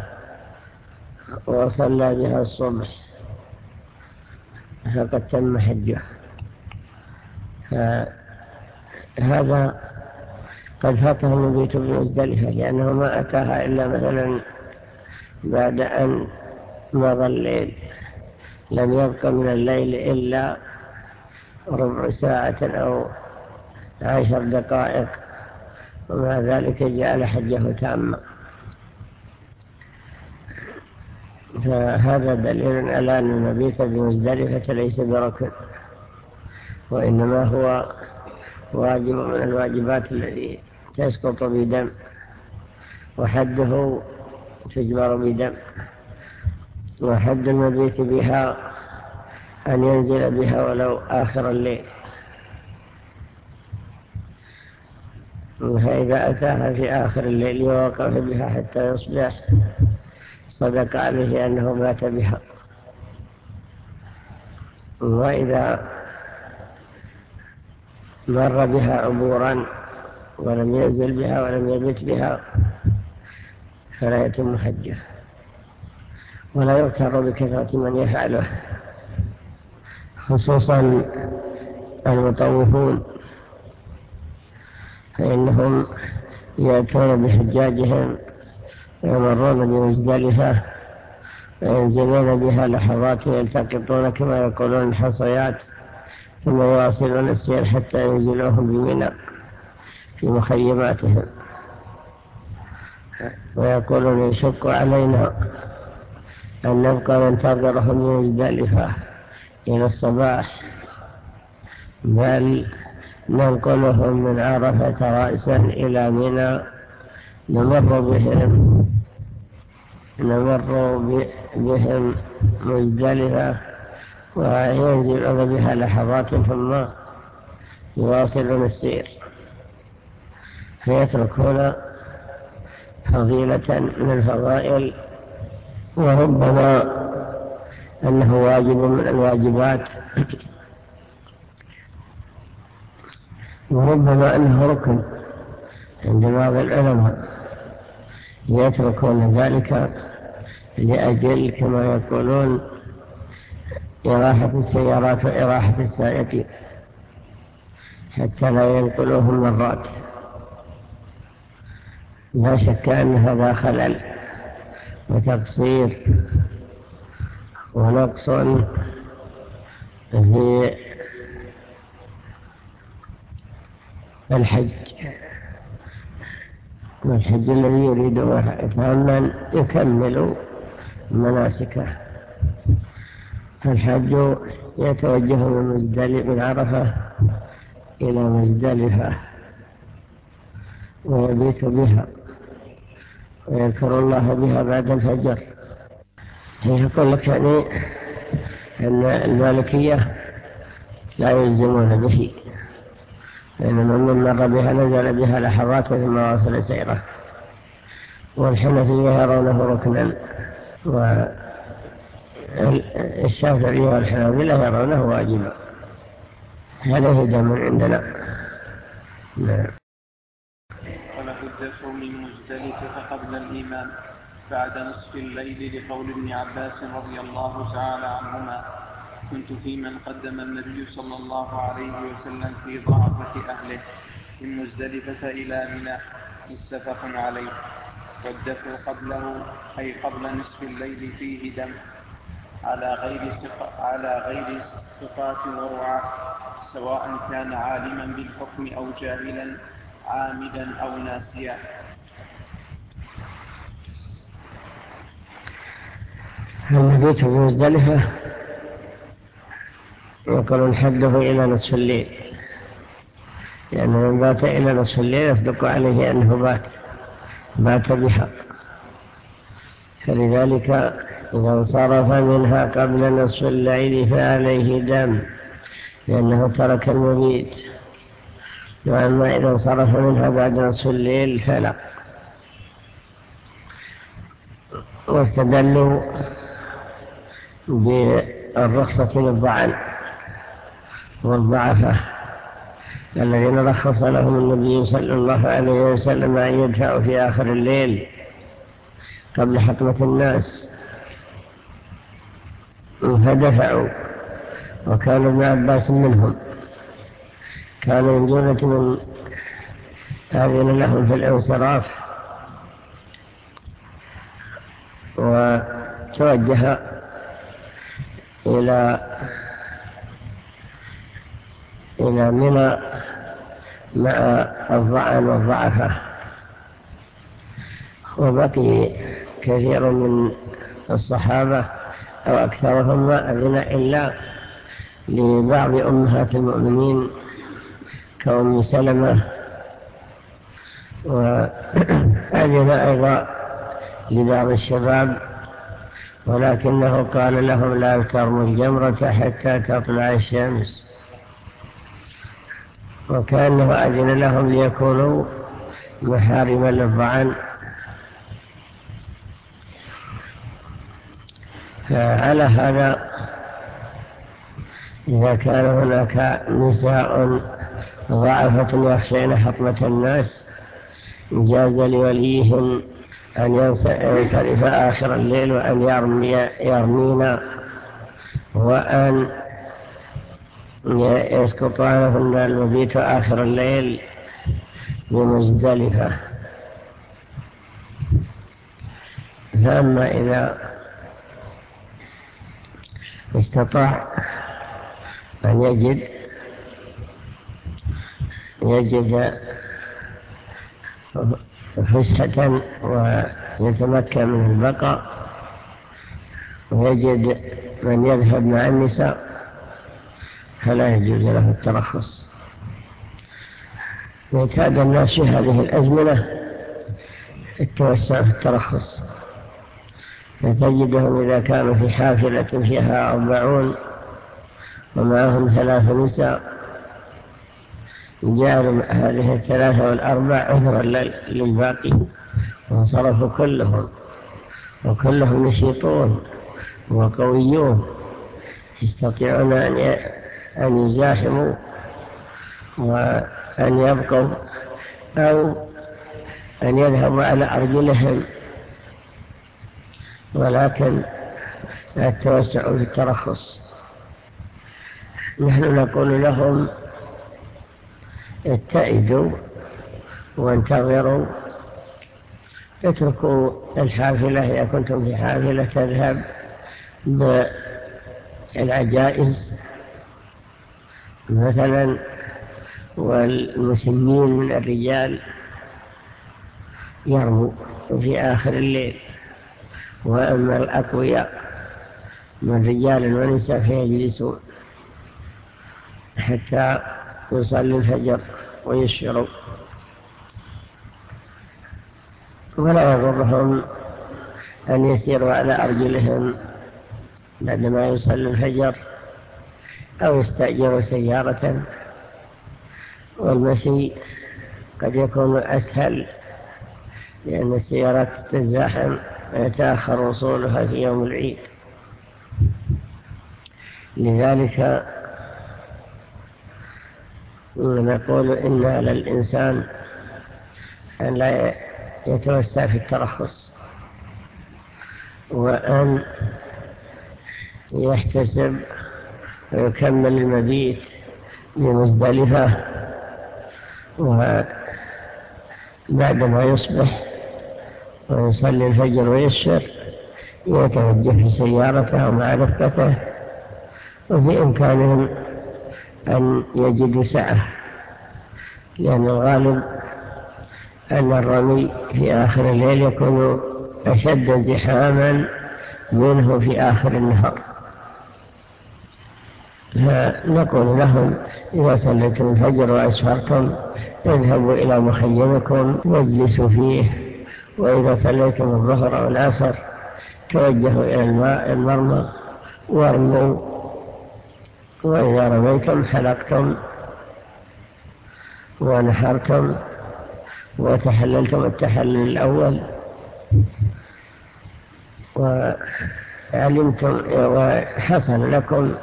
Speaker 2: وصلى بها الصبح، فقد تم حجه. فهذا قد فاته المبيت بمزدلفة، لأنه ما أتاها إلا مثلا بعد أن مضى الليل، لم يبق من الليل إلا ربع ساعة أو 10 دقائق، ومع ذلك جعل حجه تاما. فهذا دليل على أن المبيت بمزدلفة ليس بركن، وإنما هو واجب من الواجبات التي تسقط بدم، وحده تجبر بدم. وحد المبيت بها أن ينزل بها ولو آخر الليل، فإذا أتاها في آخر الليل ووقف بها حتى يصبح صدق عليه أنه مات بها. وإذا مر بها عبورا ولم ينزل بها ولم يبت بها فلا يتم حجه، ولا يغتر بكثرة من يفعله، خصوصا المطوفون، فإنهم يأتون بحجاجهم ويمرون بمزدلفة وينزلون بها لحظات يلتقطون كما يقولون الحصيات، ثم يواصلون السير حتى ينزلوهم بمنى في مخيماتهم، ويقولون: يشق علينا أن نبقى ننتظرهم بمزدلفة إلى الصباح، بل ننقلهم من عرفة رأسا إلى منى، نمر بهم مزدلفة وينزلون بها لحظات ثم يواصلون السير، فيتركون فضيلة من الفضائل، وربما أنه واجب من الواجبات، وربما أنه ركن عند بعض العلماء، يتركون ذلك لأجل كما يقولون إراحة السيارات وإراحة السائقين، حتى لا ينقلوهم مرات. لا شك أن هذا خلل وتقصير ونقص في الحج، والحج الذي يريد فمن يكمل مناسكه. الحج يتوجه من عرفة إلى مزدلفة ويبيت بها ويذكر الله بها بعد الفجر. يقول لك يعني أن المالكية لا يلزمون به، لأن من مر بها نزل بها لحظات ثم واصل سيره، والحنفية يرونه ركنا، والشافعية والحنابلة يرونه واجبا. هذا هدى من عندنا. نعم.
Speaker 1: وله الدفع من مزدلفة قبل الإمام بعد نصف الليل، لقول ابن عباس رضي الله تعالى عنهما: كنت في من قدم النبي صلى الله عليه وسلم في ضعفة أهله من مزدلفة إلى منى، متفق عليه. والدفع قبله أي قبل نصف الليل فيه دم على غير سقاة ورعاة، سواء كان عالما بالحكم أو جاهلا، عامدا أو ناسيا.
Speaker 2: المبيت في مزدلفة يقول الحده إلى نصف الليل، لأن من بات إلى نصف الليل يصدق عليه أنه بات بها، فلذلك إذا انصرف منها قبل نصف الليل فعليه دم، لأنه ترك المبيت. وأما إذا انصرف منها بعد نصف الليل فلا. واستدلوا بالرخصة للضعن والضعفة الذين رخص لهم النبي صلى الله عليه وسلم أن يدفعوا في آخر الليل قبل حكمة الناس، فدفعوا. وكان ابن عباس منهم، كان من جملة من آذن لهم في الانصراف، وتوجه إلى منى مع الضعن والضعفة. وبقي كثير من الصحابة أو أكثرهم ما أذن إلا لبعض أمهات المؤمنين كأم سلمة، وأذن أيضا لبعض الشباب، ولكنه قال لهم لا ترموا الجمرة حتى تطلع الشمس، وكأنه أذن لهم ليكونوا محارما للضعن. فعلى هذا إذا كان هناك نساء ضعفة يخشين حطمة الناس جاز لوليهم أن ينصرف آخر الليل وأن يرمينا، وأن يسقط عنهن المبيت آخر الليل بمزدلفة. فأما إذا استطاع أن يجد فسحة ويتمكن من البقاء، ويجد من يذهب مع النساء، فلا يجوز له الترخص. يعتاد الناس في هذه الأزمنة التوسع في الترخص، فتجدهم إذا كانوا في حافلة فيها 40 ومعهم 3 نساء، جعلوا هذه 3 والأربع عذرا للباقي، وانصرفوا كلهم، وكلهم نشيطون وقويون يستطيعون أن يزاحموا وأن يبقوا أو أن يذهبوا على أرجلهم، ولكن التوسع في الترخص. نحن نقول لهم اتئدوا وانتظروا، اتركوا الحافلة إذا كنتم في حافلة تذهب بالعجائز مثلا والمسنين من الرجال يرموا في آخر الليل، وأما الأقوياء من رجال ونساء فيجلسون حتى يصلي الفجر ويسفروا، ولا يضرهم أن يسيروا على أرجلهم بعدما يصلي الفجر أو يستأجروا سيارة، والمشي قد يكون أسهل لأن السيارات تزاحم ويتأخر وصولها في يوم العيد. لذلك نقول إن على الإنسان أن لا يتوسع في الترخص، وأن يحتسب ويكمل المبيت بمزدلفة، وبعدما يصبح ويصلي الفجر ويسفر يتوجه في سيارته ومع رفقته، وفي إمكانهم أن يجدوا سعة، لأن الغالب أن الرمي في آخر الليل يكون أشد زحاما منه في آخر النهار. فنقول لهم إذا صليتم الفجر وأسفرتم اذهبوا إلى مخيمكم واجلسوا فيه، وإذا صليتم الظهر أو العصر توجهوا إلى المرمى وارموا، وإذا رميتم حلقتم ونحرتم وتحللتم التحلل الأول وعلمتم وحصل لكم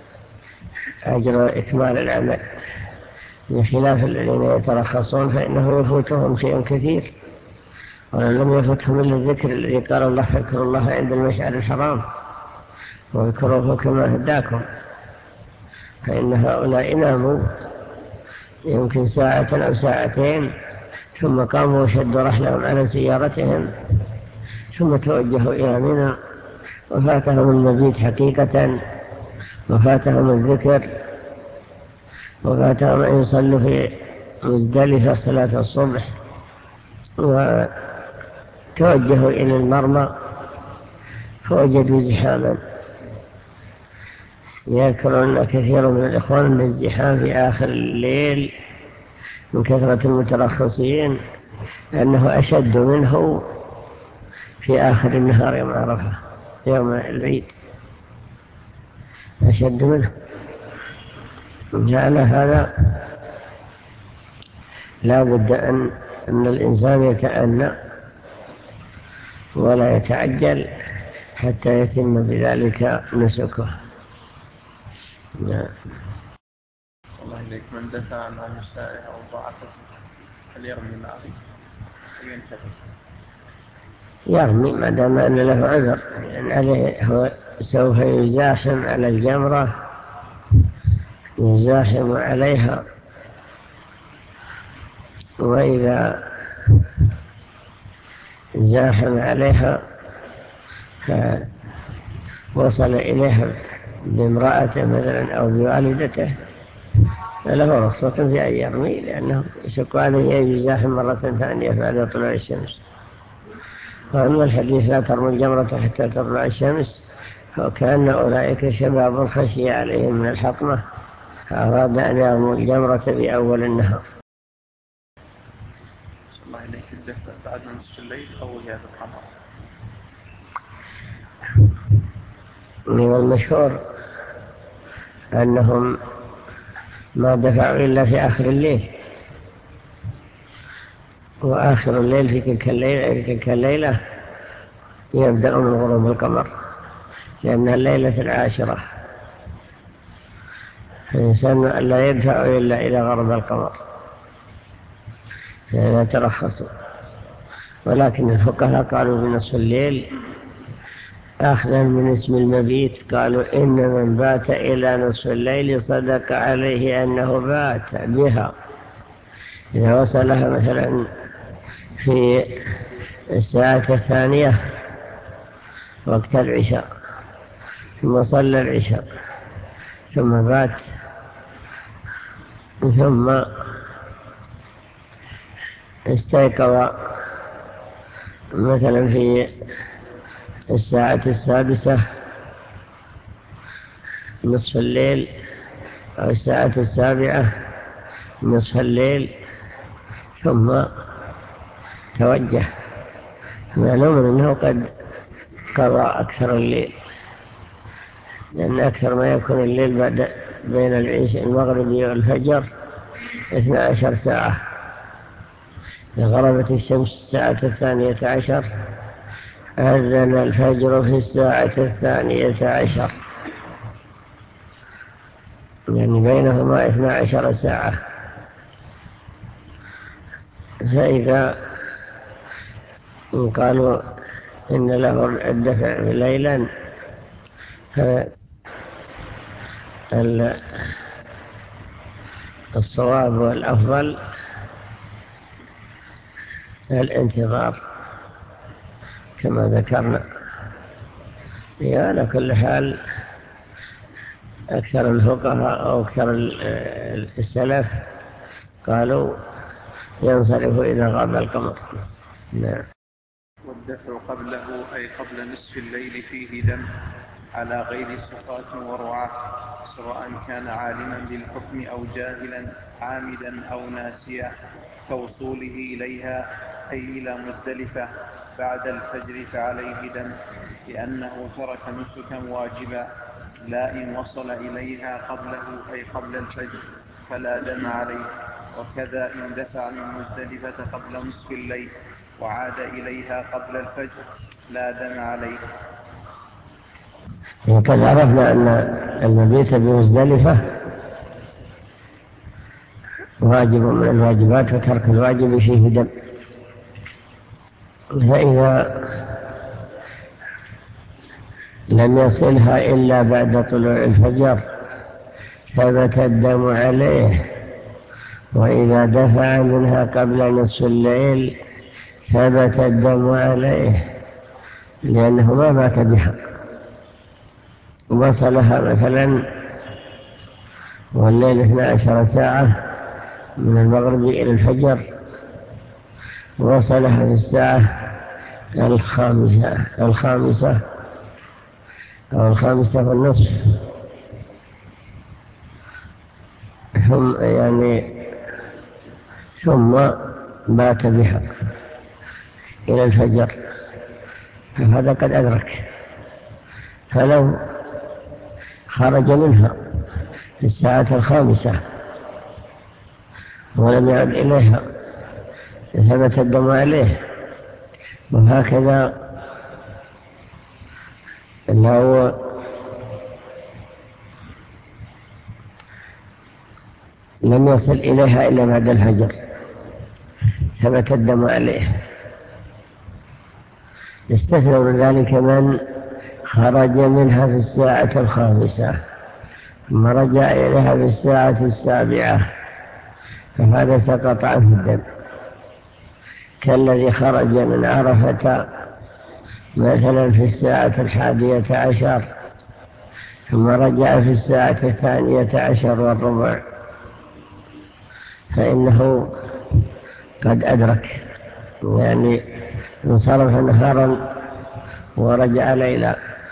Speaker 2: أجر إكمال العمل، بخلاف الذين يترخصون فإنه يفوتهم شيء كثير، ولم يفوتهم إلا الذكر الذي قال الله فاذكروا الله عند المشعر الحرام واذكروه كما هداكم. فإن هؤلاء ناموا يمكن ساعة أو ساعتين ثم قاموا وشدوا رحلهم على سيارتهم ثم توجهوا إلى منى، وفاتهم المبيت حقيقة، وفاتهم الذكر، وفاتهم أن يصلوا في مزدلفة صلاة الصبح، وتوجهوا إلى المرمى فوجدوا زحاما. يذكرون كثير من الإخوان من الزحام في آخر الليل من كثرة المترخصين أنه أشد منه في آخر النهار يوم عرفة يوم العيد، أشد منه. على هذا لا بد أن الإنسان يتأنى ولا يتعجل حتى يتم بذلك نسكه.
Speaker 1: الله إليك، من دفع عن السائل أو ضعفه هل يرمي معه
Speaker 2: يرمي ما دام أن له عذر، يعني عليه هو سوف يزاحم على الجمرة، يزاحم عليها، وإذا زاحم عليها فوصل إليها بامرأته مثلا أو بوالدته فله رخصة في أن يرمي، لأنه يشك عليه يزاحم مرة ثانية بعد طلوع الشمس. وأما الحديث لا ترموا الجمرة حتى تطلع الشمس، فكأن أولئك شباب خشي عليهم من الحطمة فأراد أن يرموا الجمرة بأول النهار.
Speaker 1: الله إليك، الدفع بعد نصف الليل أو غياب القمر؟
Speaker 2: من المشهور أنهم ما دفعوا إلا في آخر الليل، وآخر الليل في تلك الليلة يبدأ من غروب القمر، لأنها الليلة العاشرة، فالإنسان لا يدفع إلا إلى غرب القمر فإذا ترخصوا. ولكن الفقهاء قالوا بنصف الليل أخذا من اسم المبيت، قالوا إن من بات إلى نصف الليل صدق عليه أنه بات بها. إذا وصلها مثلا في الساعة 2 وقت العشاء ثم صلى العشاء ثم بات ثم استيقظ مثلا في الساعة 6 نصف الليل أو الساعة 7 نصف الليل ثم توجه. معلوم أنه قد قضى أكثر الليل، لأن أكثر ما يكون الليل بعد بين المغرب والفجر 12 ساعة. إذا غربت الشمس الساعة 12 أذن الفجر في الساعة 12، يعني بينهما 12 ساعة. فإذا قالوا إن له الدفع ليلا الصواب والأفضل الانتظار كما ذكرنا. على كل حال أكثر الفقهاء أو أكثر السلف قالوا ينصرف إذا غاب القمر. نعم.
Speaker 1: والدفع قبله أي قبل نصف الليل فيه دم على غير سقاة ورعاة، سواء كان عالما بالحكم أو جاهلا، عامدا أو ناسيا، كوصوله إليها أي إلى مزدلفة بعد الفجر فعليه دم، لأنه ترك نسكا واجبا. لا إن وصل إليها قبله أي قبل الفجر فلا دم عليه. وكذا إن دفع من مزدلفة قبل نصف الليل وعاد إليها قبل الفجر لا دم عليه.
Speaker 2: وقد عرفنا أن المبيت بمزدلفة واجب من الواجبات، وترك الواجب فيه دم. فإذا لم يصلها إلا بعد طلوع الفجر ثبت الدم عليه، وإذا دفع منها قبل نصف الليل ثبت الدم عليه، لأنه ما مات بها. وصلها مثلا والليل 12 ساعة من المغرب إلى الفجر، وصلها في الساعة 5 أو 5:30، ثم بات بها إلى الفجر، فهذا قد أدرك. فلو خرج منها في الساعة 5 ولم يعد إليها ثبت الدم عليه. وهكذا لو لم يصل إليها إلا بعد الفجر ثبت الدم عليه. يستثنى من ذلك من خرج منها في الساعة 5 ثم رجع إليها في الساعة 7، فهذا سقط عنه الدم، كالذي خرج من عرفة مثلا في الساعة 11 ثم رجع في الساعة 12:15، فإنه قد أدرك، يعني انصرف نهارا ورجع ليلا.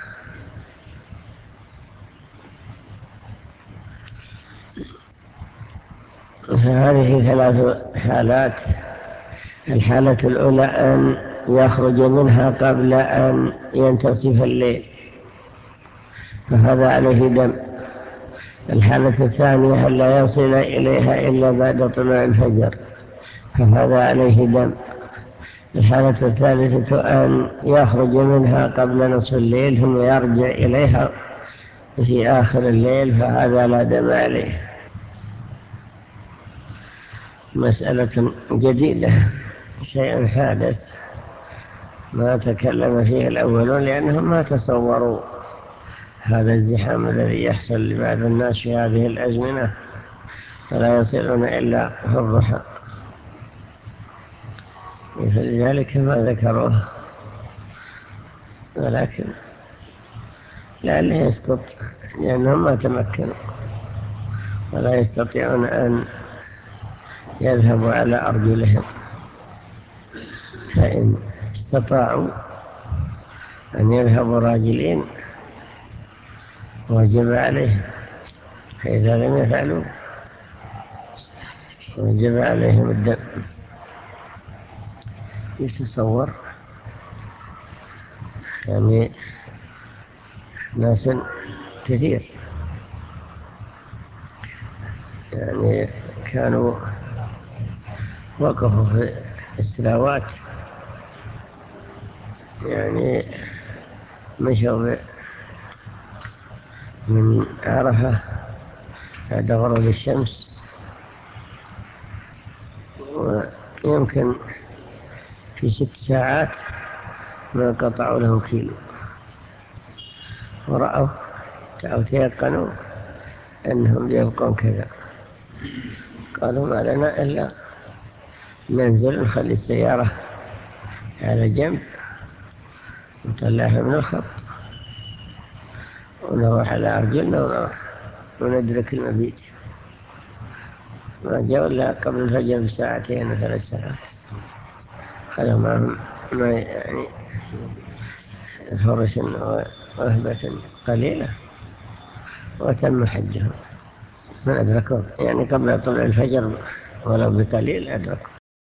Speaker 2: فهذه 3 حالات. الحالة الأولى أن يخرج منها قبل أن ينتصف الليل، فهذا عليه دم. الحالة الثانية أن لا يصل إليها إلا بعد طلوع الفجر، فهذا عليه دم. الحالة الثالثة أن يخرج منها قبل نصف الليل ثم يرجع إليها في آخر الليل، فهذا لا دم عليه. مسألة جديدة، شيء حادث ما تكلم فيه الأولون، لأنهم ما تصوروا هذا الزحام الذي يحصل لبعض الناس في هذه الأزمنة، فلا يصلون إلا في الضحى، فلذلك ما ذكروه. ولكن لعله يسقط لأنهم ما تمكنوا ولا يستطيعون أن يذهبوا على أرجلهم. فإن استطاعوا أن يذهبوا راجلين وجب عليه، فإذا لم يفعلوا وجب عليهم الدم. يتصور يعني ناس كثير يعني كانوا وقفوا في السلاوات، يعني مشوا من عرفة بعد غروب الشمس، ويمكن في 6 ساعات ما قطعوا لهم كيلو، ورأوا تيقنوا أنهم يبقون كذا، قالوا ما لنا إلا ننزل نخلي السيارة على جنب نطلعها من الخط ونروح على أرجلنا ونروح وندرك المبيت. ما جاءوا إلا قبل الفجر بساعتين و 3 ساعات، خلوا معهم ما يعني فرش ورهبة قليلة وتم حجهم. ما أدركوا يعني قبل طلوع الفجر ولو بقليل أدركوا.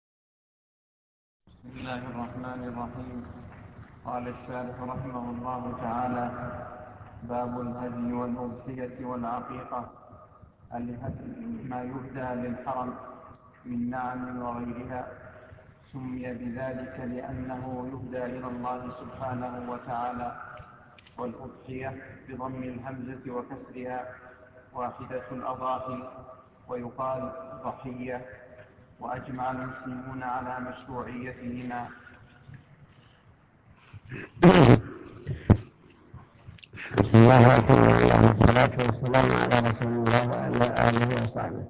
Speaker 1: بسم الله الرحمن الرحيم. قال الشارح رحمه الله تعالى: باب الهدي والأضحية والعقيقة. الهدي ما يهدى للحرم من نعم وغيرها، سمي بذلك لأنه يهدى إلى الله سبحانه وتعالى. والأضحية بضم الهمزة وكسرها واحدة الأضاحي، ويقال ضحية. وأجمع المسلمون على مشروعيتهما.
Speaker 2: بسم الله والحمد لله والصلاة والسلام على رسول الله وعلى آله وصحبه.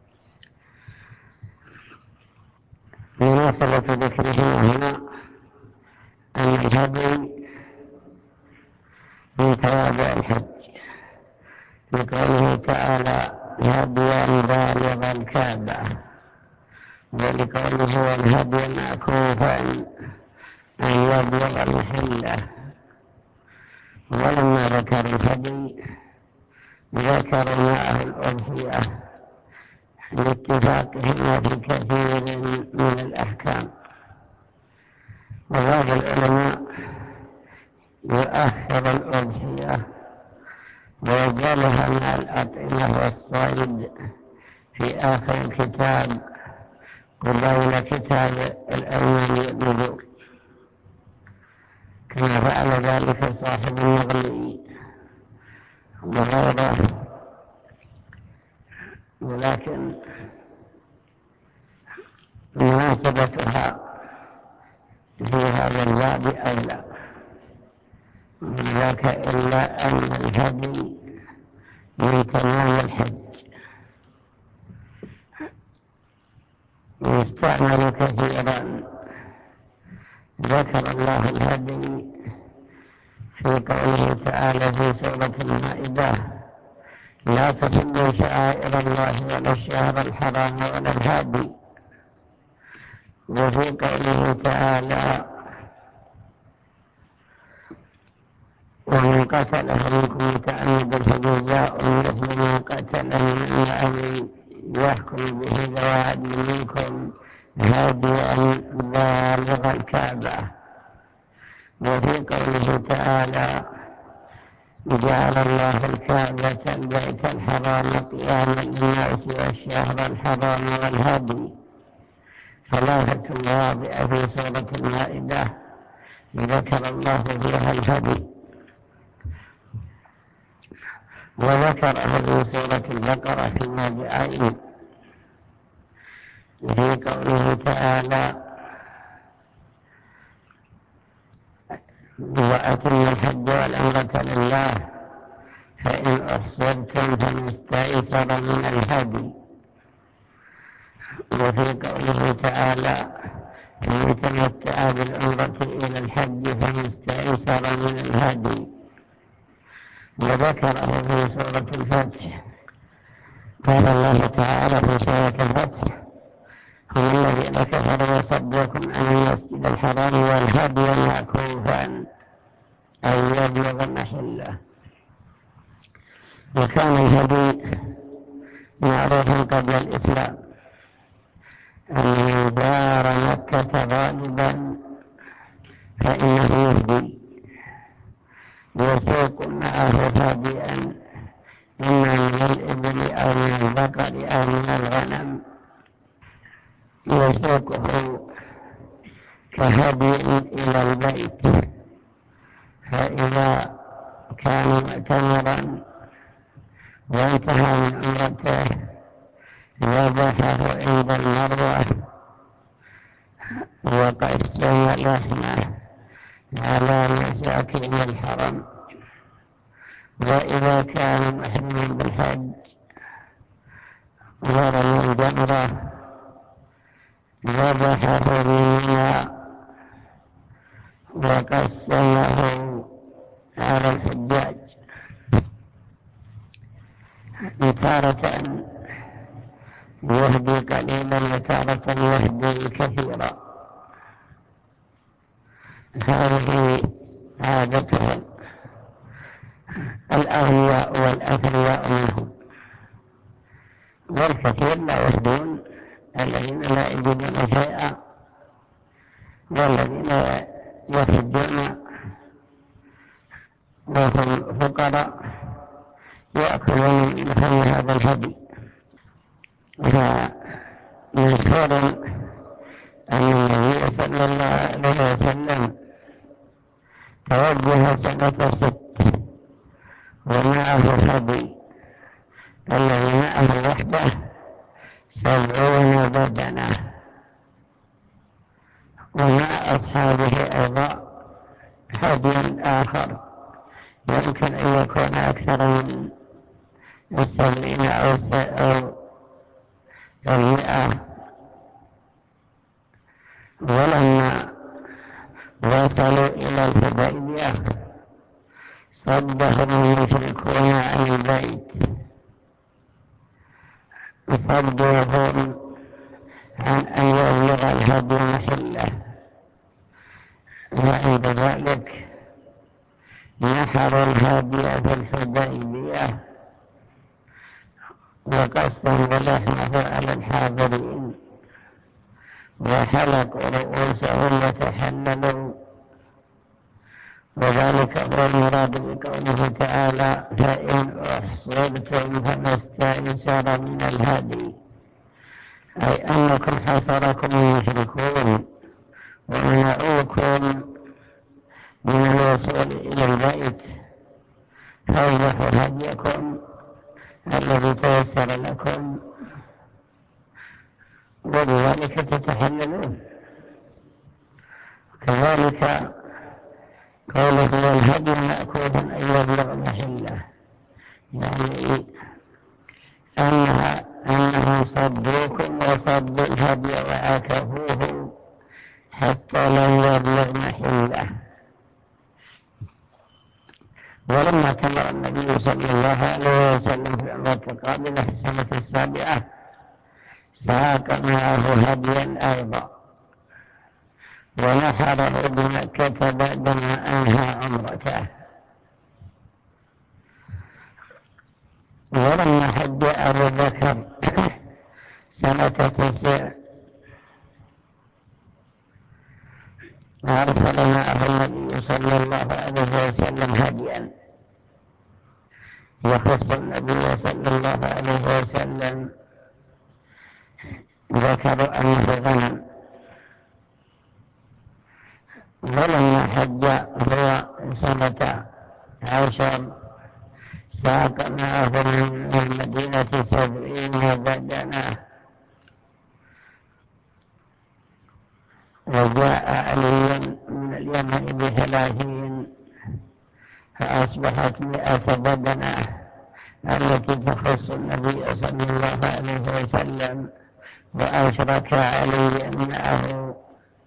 Speaker 2: مناسبة ذكرهما هنا أن الهدي من توابع الحج، لقوله تعالى: هديا بالغ الكعبة، ولقوله: والهدي معكوفا أن يبلغ المحلة. ولما ذكر الهدي ذكر معه الأضحية لاتفاقهما في كثير من الأحكام. وبعض العلماء يؤخر الأضحية ويجعلها مع الأطعمة والصيد في آخر الكتاب قبيل كتاب الأيمان والنذور، كما فعل ذلك صاحب المغني وغيره. ولكن مناسبتها في هذا الباب أولى، ذاك إلا أن الهدي من تمام الحج يستعمل كثيرا. ذكر الله الهدي في قوله تعالى في سورة المائدة: لا تحلوا شعائر الله ولا الشهر الحرام ولا الهادي. وفي قوله تعالى: ومن قتله منكم متعمدا فجزاء مثل ما قتل من النعم يحكم به ذوى عدل منكم هاديا بالغ الكعبة. وفي قوله تعالى: جعل الله الكعبة البيت الحرام قياما للناس والشهر الحرام والهدي. 3 مواضع في سورة المائدة ذكر الله فيها الهدي، وذكره في سورة البقرة في موضعين، في قوله تعالى: وأتم الحج والعمرة لله فإن أحصرتم فما استيسر من الهدي. وفي قوله تعالى: فمن تمتع بالعمرة إلى الحج فما استيسر من الهدي. وذكره في سورة الفتح، قال الله تعالى في سورة الفتح: هم الذين كفروا وصدوكم عن المسجد الحرام والهدي معكوفا أن يبلغ محله. وكان الهدي معروفا قبل الإسلام، أن من زار مكة غالبا فإنه يهدي، يسوق معه هديا إما من الإبل أو من البقر أو من الغنم، يسوقه كهدي إلى البيت. فإذا كان معتمرا وانتهى من عمرته ذبحه عند المروة وقسم لحمه على مساكين الحرم. وإذا كان محرما بالحج ورمى الجمرة ذبحه بمنى وقسمه على الحجاج، تارة يهدي قليلا وتارة يهدي كثيرا. هذه عادتهم الأغنياء والأثرياء منهم، والكثير لا يهدون، الذين لا يجدون شيئا، والذين يحجون وهم فقراء يأكلون من لحم هذا الهدي. ومشهور أن النبي صلى الله عليه وسلم توجه سنة 6 ومعه هدي، الذي معه وحده 70 بدنة، ومع أصحابه أيضا هدي آخر يمكن أن يكون أكثر من 70 أو 100. ولما وصلوا إلى الحديبية صدهم المشركون عن البيت، صدوهم عن أن يبلغ الهدي محله، وعند ذلك نحروا الهدي في الحديبية وقسموا لحمه على الحاضرين وحلقوا رؤوسهم وتحللوا. وذلك هو المراد بقوله تعالى: فإن أحصرتم فما استيسر من الهدي، أي أنكم حصركم المشركون ومنعوكم من الوصول إلى البيت، فاذبحوا هديكم الذي تيسر لكم وبذلك تتحللون. كذلك قوله والهدي مأكول أن يبلغ محله، يعني أنهم صدوكم وصدوا الهدي وعكفوه حتى لم يبلغ محله. ولما تمر النبي صلى الله عليه وسلم في العمرة القابلة في السنة 7 ساق معه هديا أيضا ونحره بمكة بعدما أنهى عمرته. ولما حج أبو بكر سنة 9 أرسل معه النبي صلى الله عليه وسلم هديا يخص النبي صلى الله عليه وسلم، ذكروا أنه غنم. ولما حج هو سنة 10 ساق معه من المدينة 70 بدنة، وجاء علي من اليمن ب30 فأصبحت 100 بدنة التي تخص النبي صلى الله عليه وسلم، وأشرك علي معه.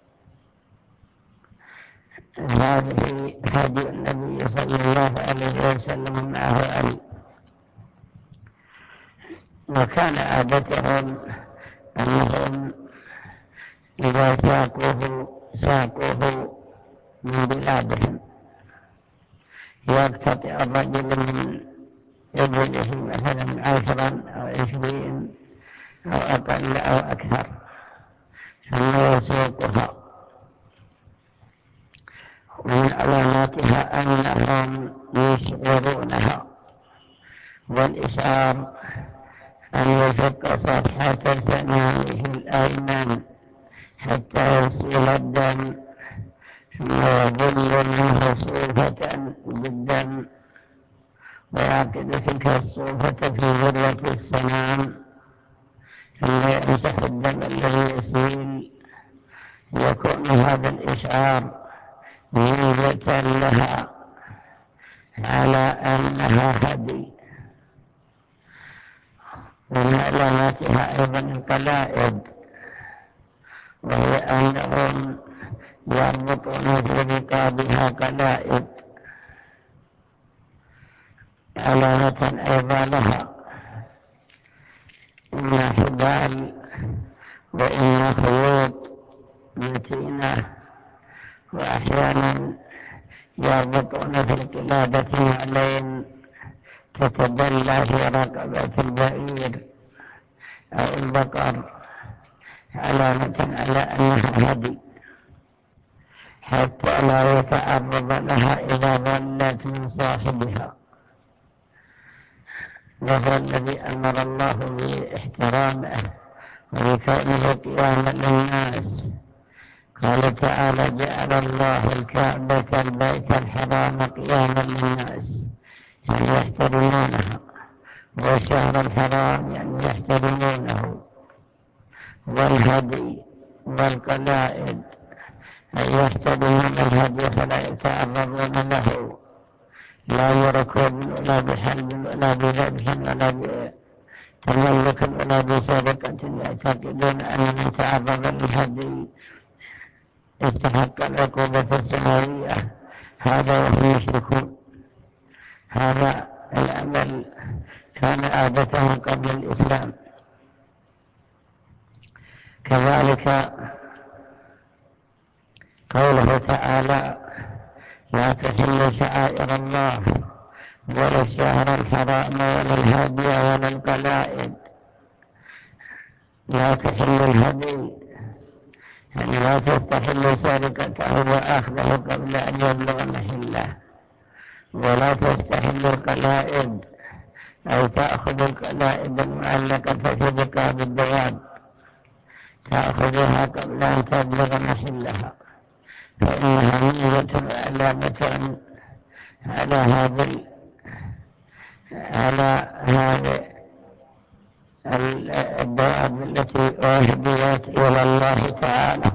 Speaker 2: هذه هدي النبي صلى الله عليه وسلم معه علي. وكان عادتهم أنهم إذا ساقوه من بلادهم، يقتطع الرجل من إبله مثلا 10 أو 20 أو أقل أو أكثر، ثم يسوقها. ومن علاماتها أنهم يشعرونها، والإشعار أن يشق صفحة سنامه الأيمن حتى يصل الدم، ثم يبل منه صوفة بالدم، ويعقد تلك الصوفة في ذروة السنام، ثم يمسح الدم الذي يسيل. يكون هذا الإشعار ميزة لها على أنها هدي. ومن علاماتها أيضا القلائد، وهي أنهم يربطون في رقابها قلائد، علامة أيضا لها، إما حبال وإما خيوط متينة. وأحيانا يربطون في القلادة نعلين تتدلى في رقبة البعير أو البقر، علامة على أنها هدي، حتى لا يتعرض لها إذا ضلت من صاحبها. وهو الذي أمر الله باحترامه وبكونه قياما للناس. قال تعالى: جعل الله الكعبة البيت الحرام قياما للناس، يعني يحترمونها، والشهر الحرام يعني يحترمونه، والهدي والقلائد أي يحترمون الهدي فلا يتعرضون له، لا بركوب ولا بحلب ولا بذبح ولا بتملك ولا بسرقة. يعتقدون أن من تعرض للهدي استحق العقوبة السماوية، هذا وهم يشركون. هذا العمل كان عادته قبل الإسلام. كذلك قوله تعالى: لا تحل شعائر الله ولا الشهر الحرام ولا الهدي ولا القلائد. لا تحل الهدي يعني لا تستحل سرقته وأخذه قبل أن يبلغ محله، ولا تستحل القلائد أي تأخذ القلائد المعلقة في رقاب الدواب، تأخذها قبل أن تبلغ محلها، فإنها ميزة وعلامة على هذه الدواب التي أهديت إلى الله تعالى.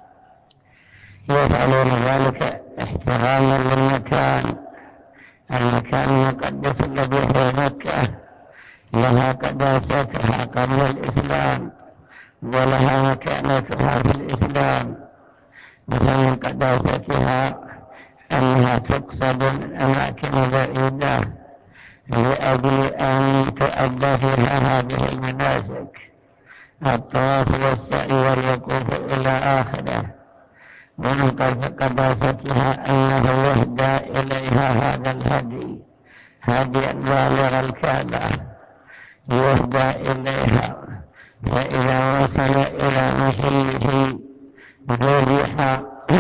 Speaker 2: يفعلون ذلك احتراما للمكان، المكان المقدس الذي هو مكة لها قداستها قبل الإسلام ولها مكانتها في الإسلام. مثل من قداستها أنها تقصد من أماكن بعيدة لأجل أن تؤدى فيها هذه المناسك، الطواف والسعي والوقوف إلى آخره. ومن قداستها أنه يهدى إليها هذا الهدي، هدي بالغ الكعبة، يهدى إليها، فإذا وصل إلى محله ذبح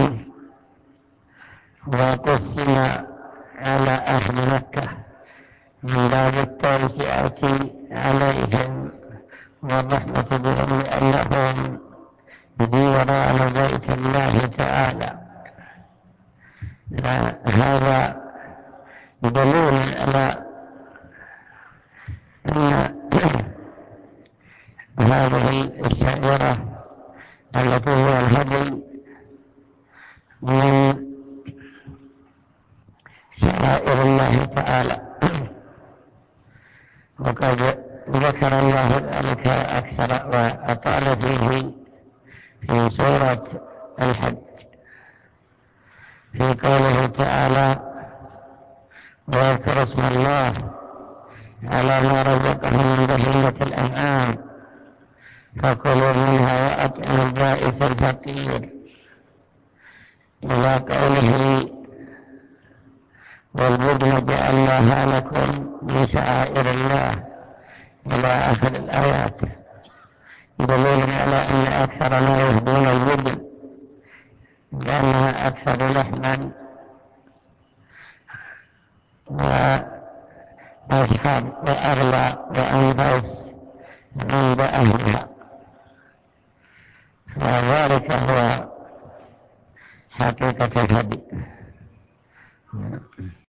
Speaker 2: وقسم على أهل مكة من باب التوسعة عليهم والرحمة بهم لأنهم جيران بيت الله تعالى. هذا دليل على أن هذه الشعيرة التي هي الهدي من شعائر الله تعالى، وقد ذكر الله ذلك أكثر وأطال فيه في سورة الحج في قوله تعالى: ويذكر اسم الله على ما رزقهم من بهيمة الأنعام فكلوا منها وأطعموا البائس الفقير، إلى قوله: والبدن جعلناها لكم من شعائر الله إلى آخر الآيات، دليل على أن أكثر ما يهدون البدن لأنها أكثر لحما وأصحب وأغلى وأنفس عند أهلها، وذلك هو حقيقة الهدي.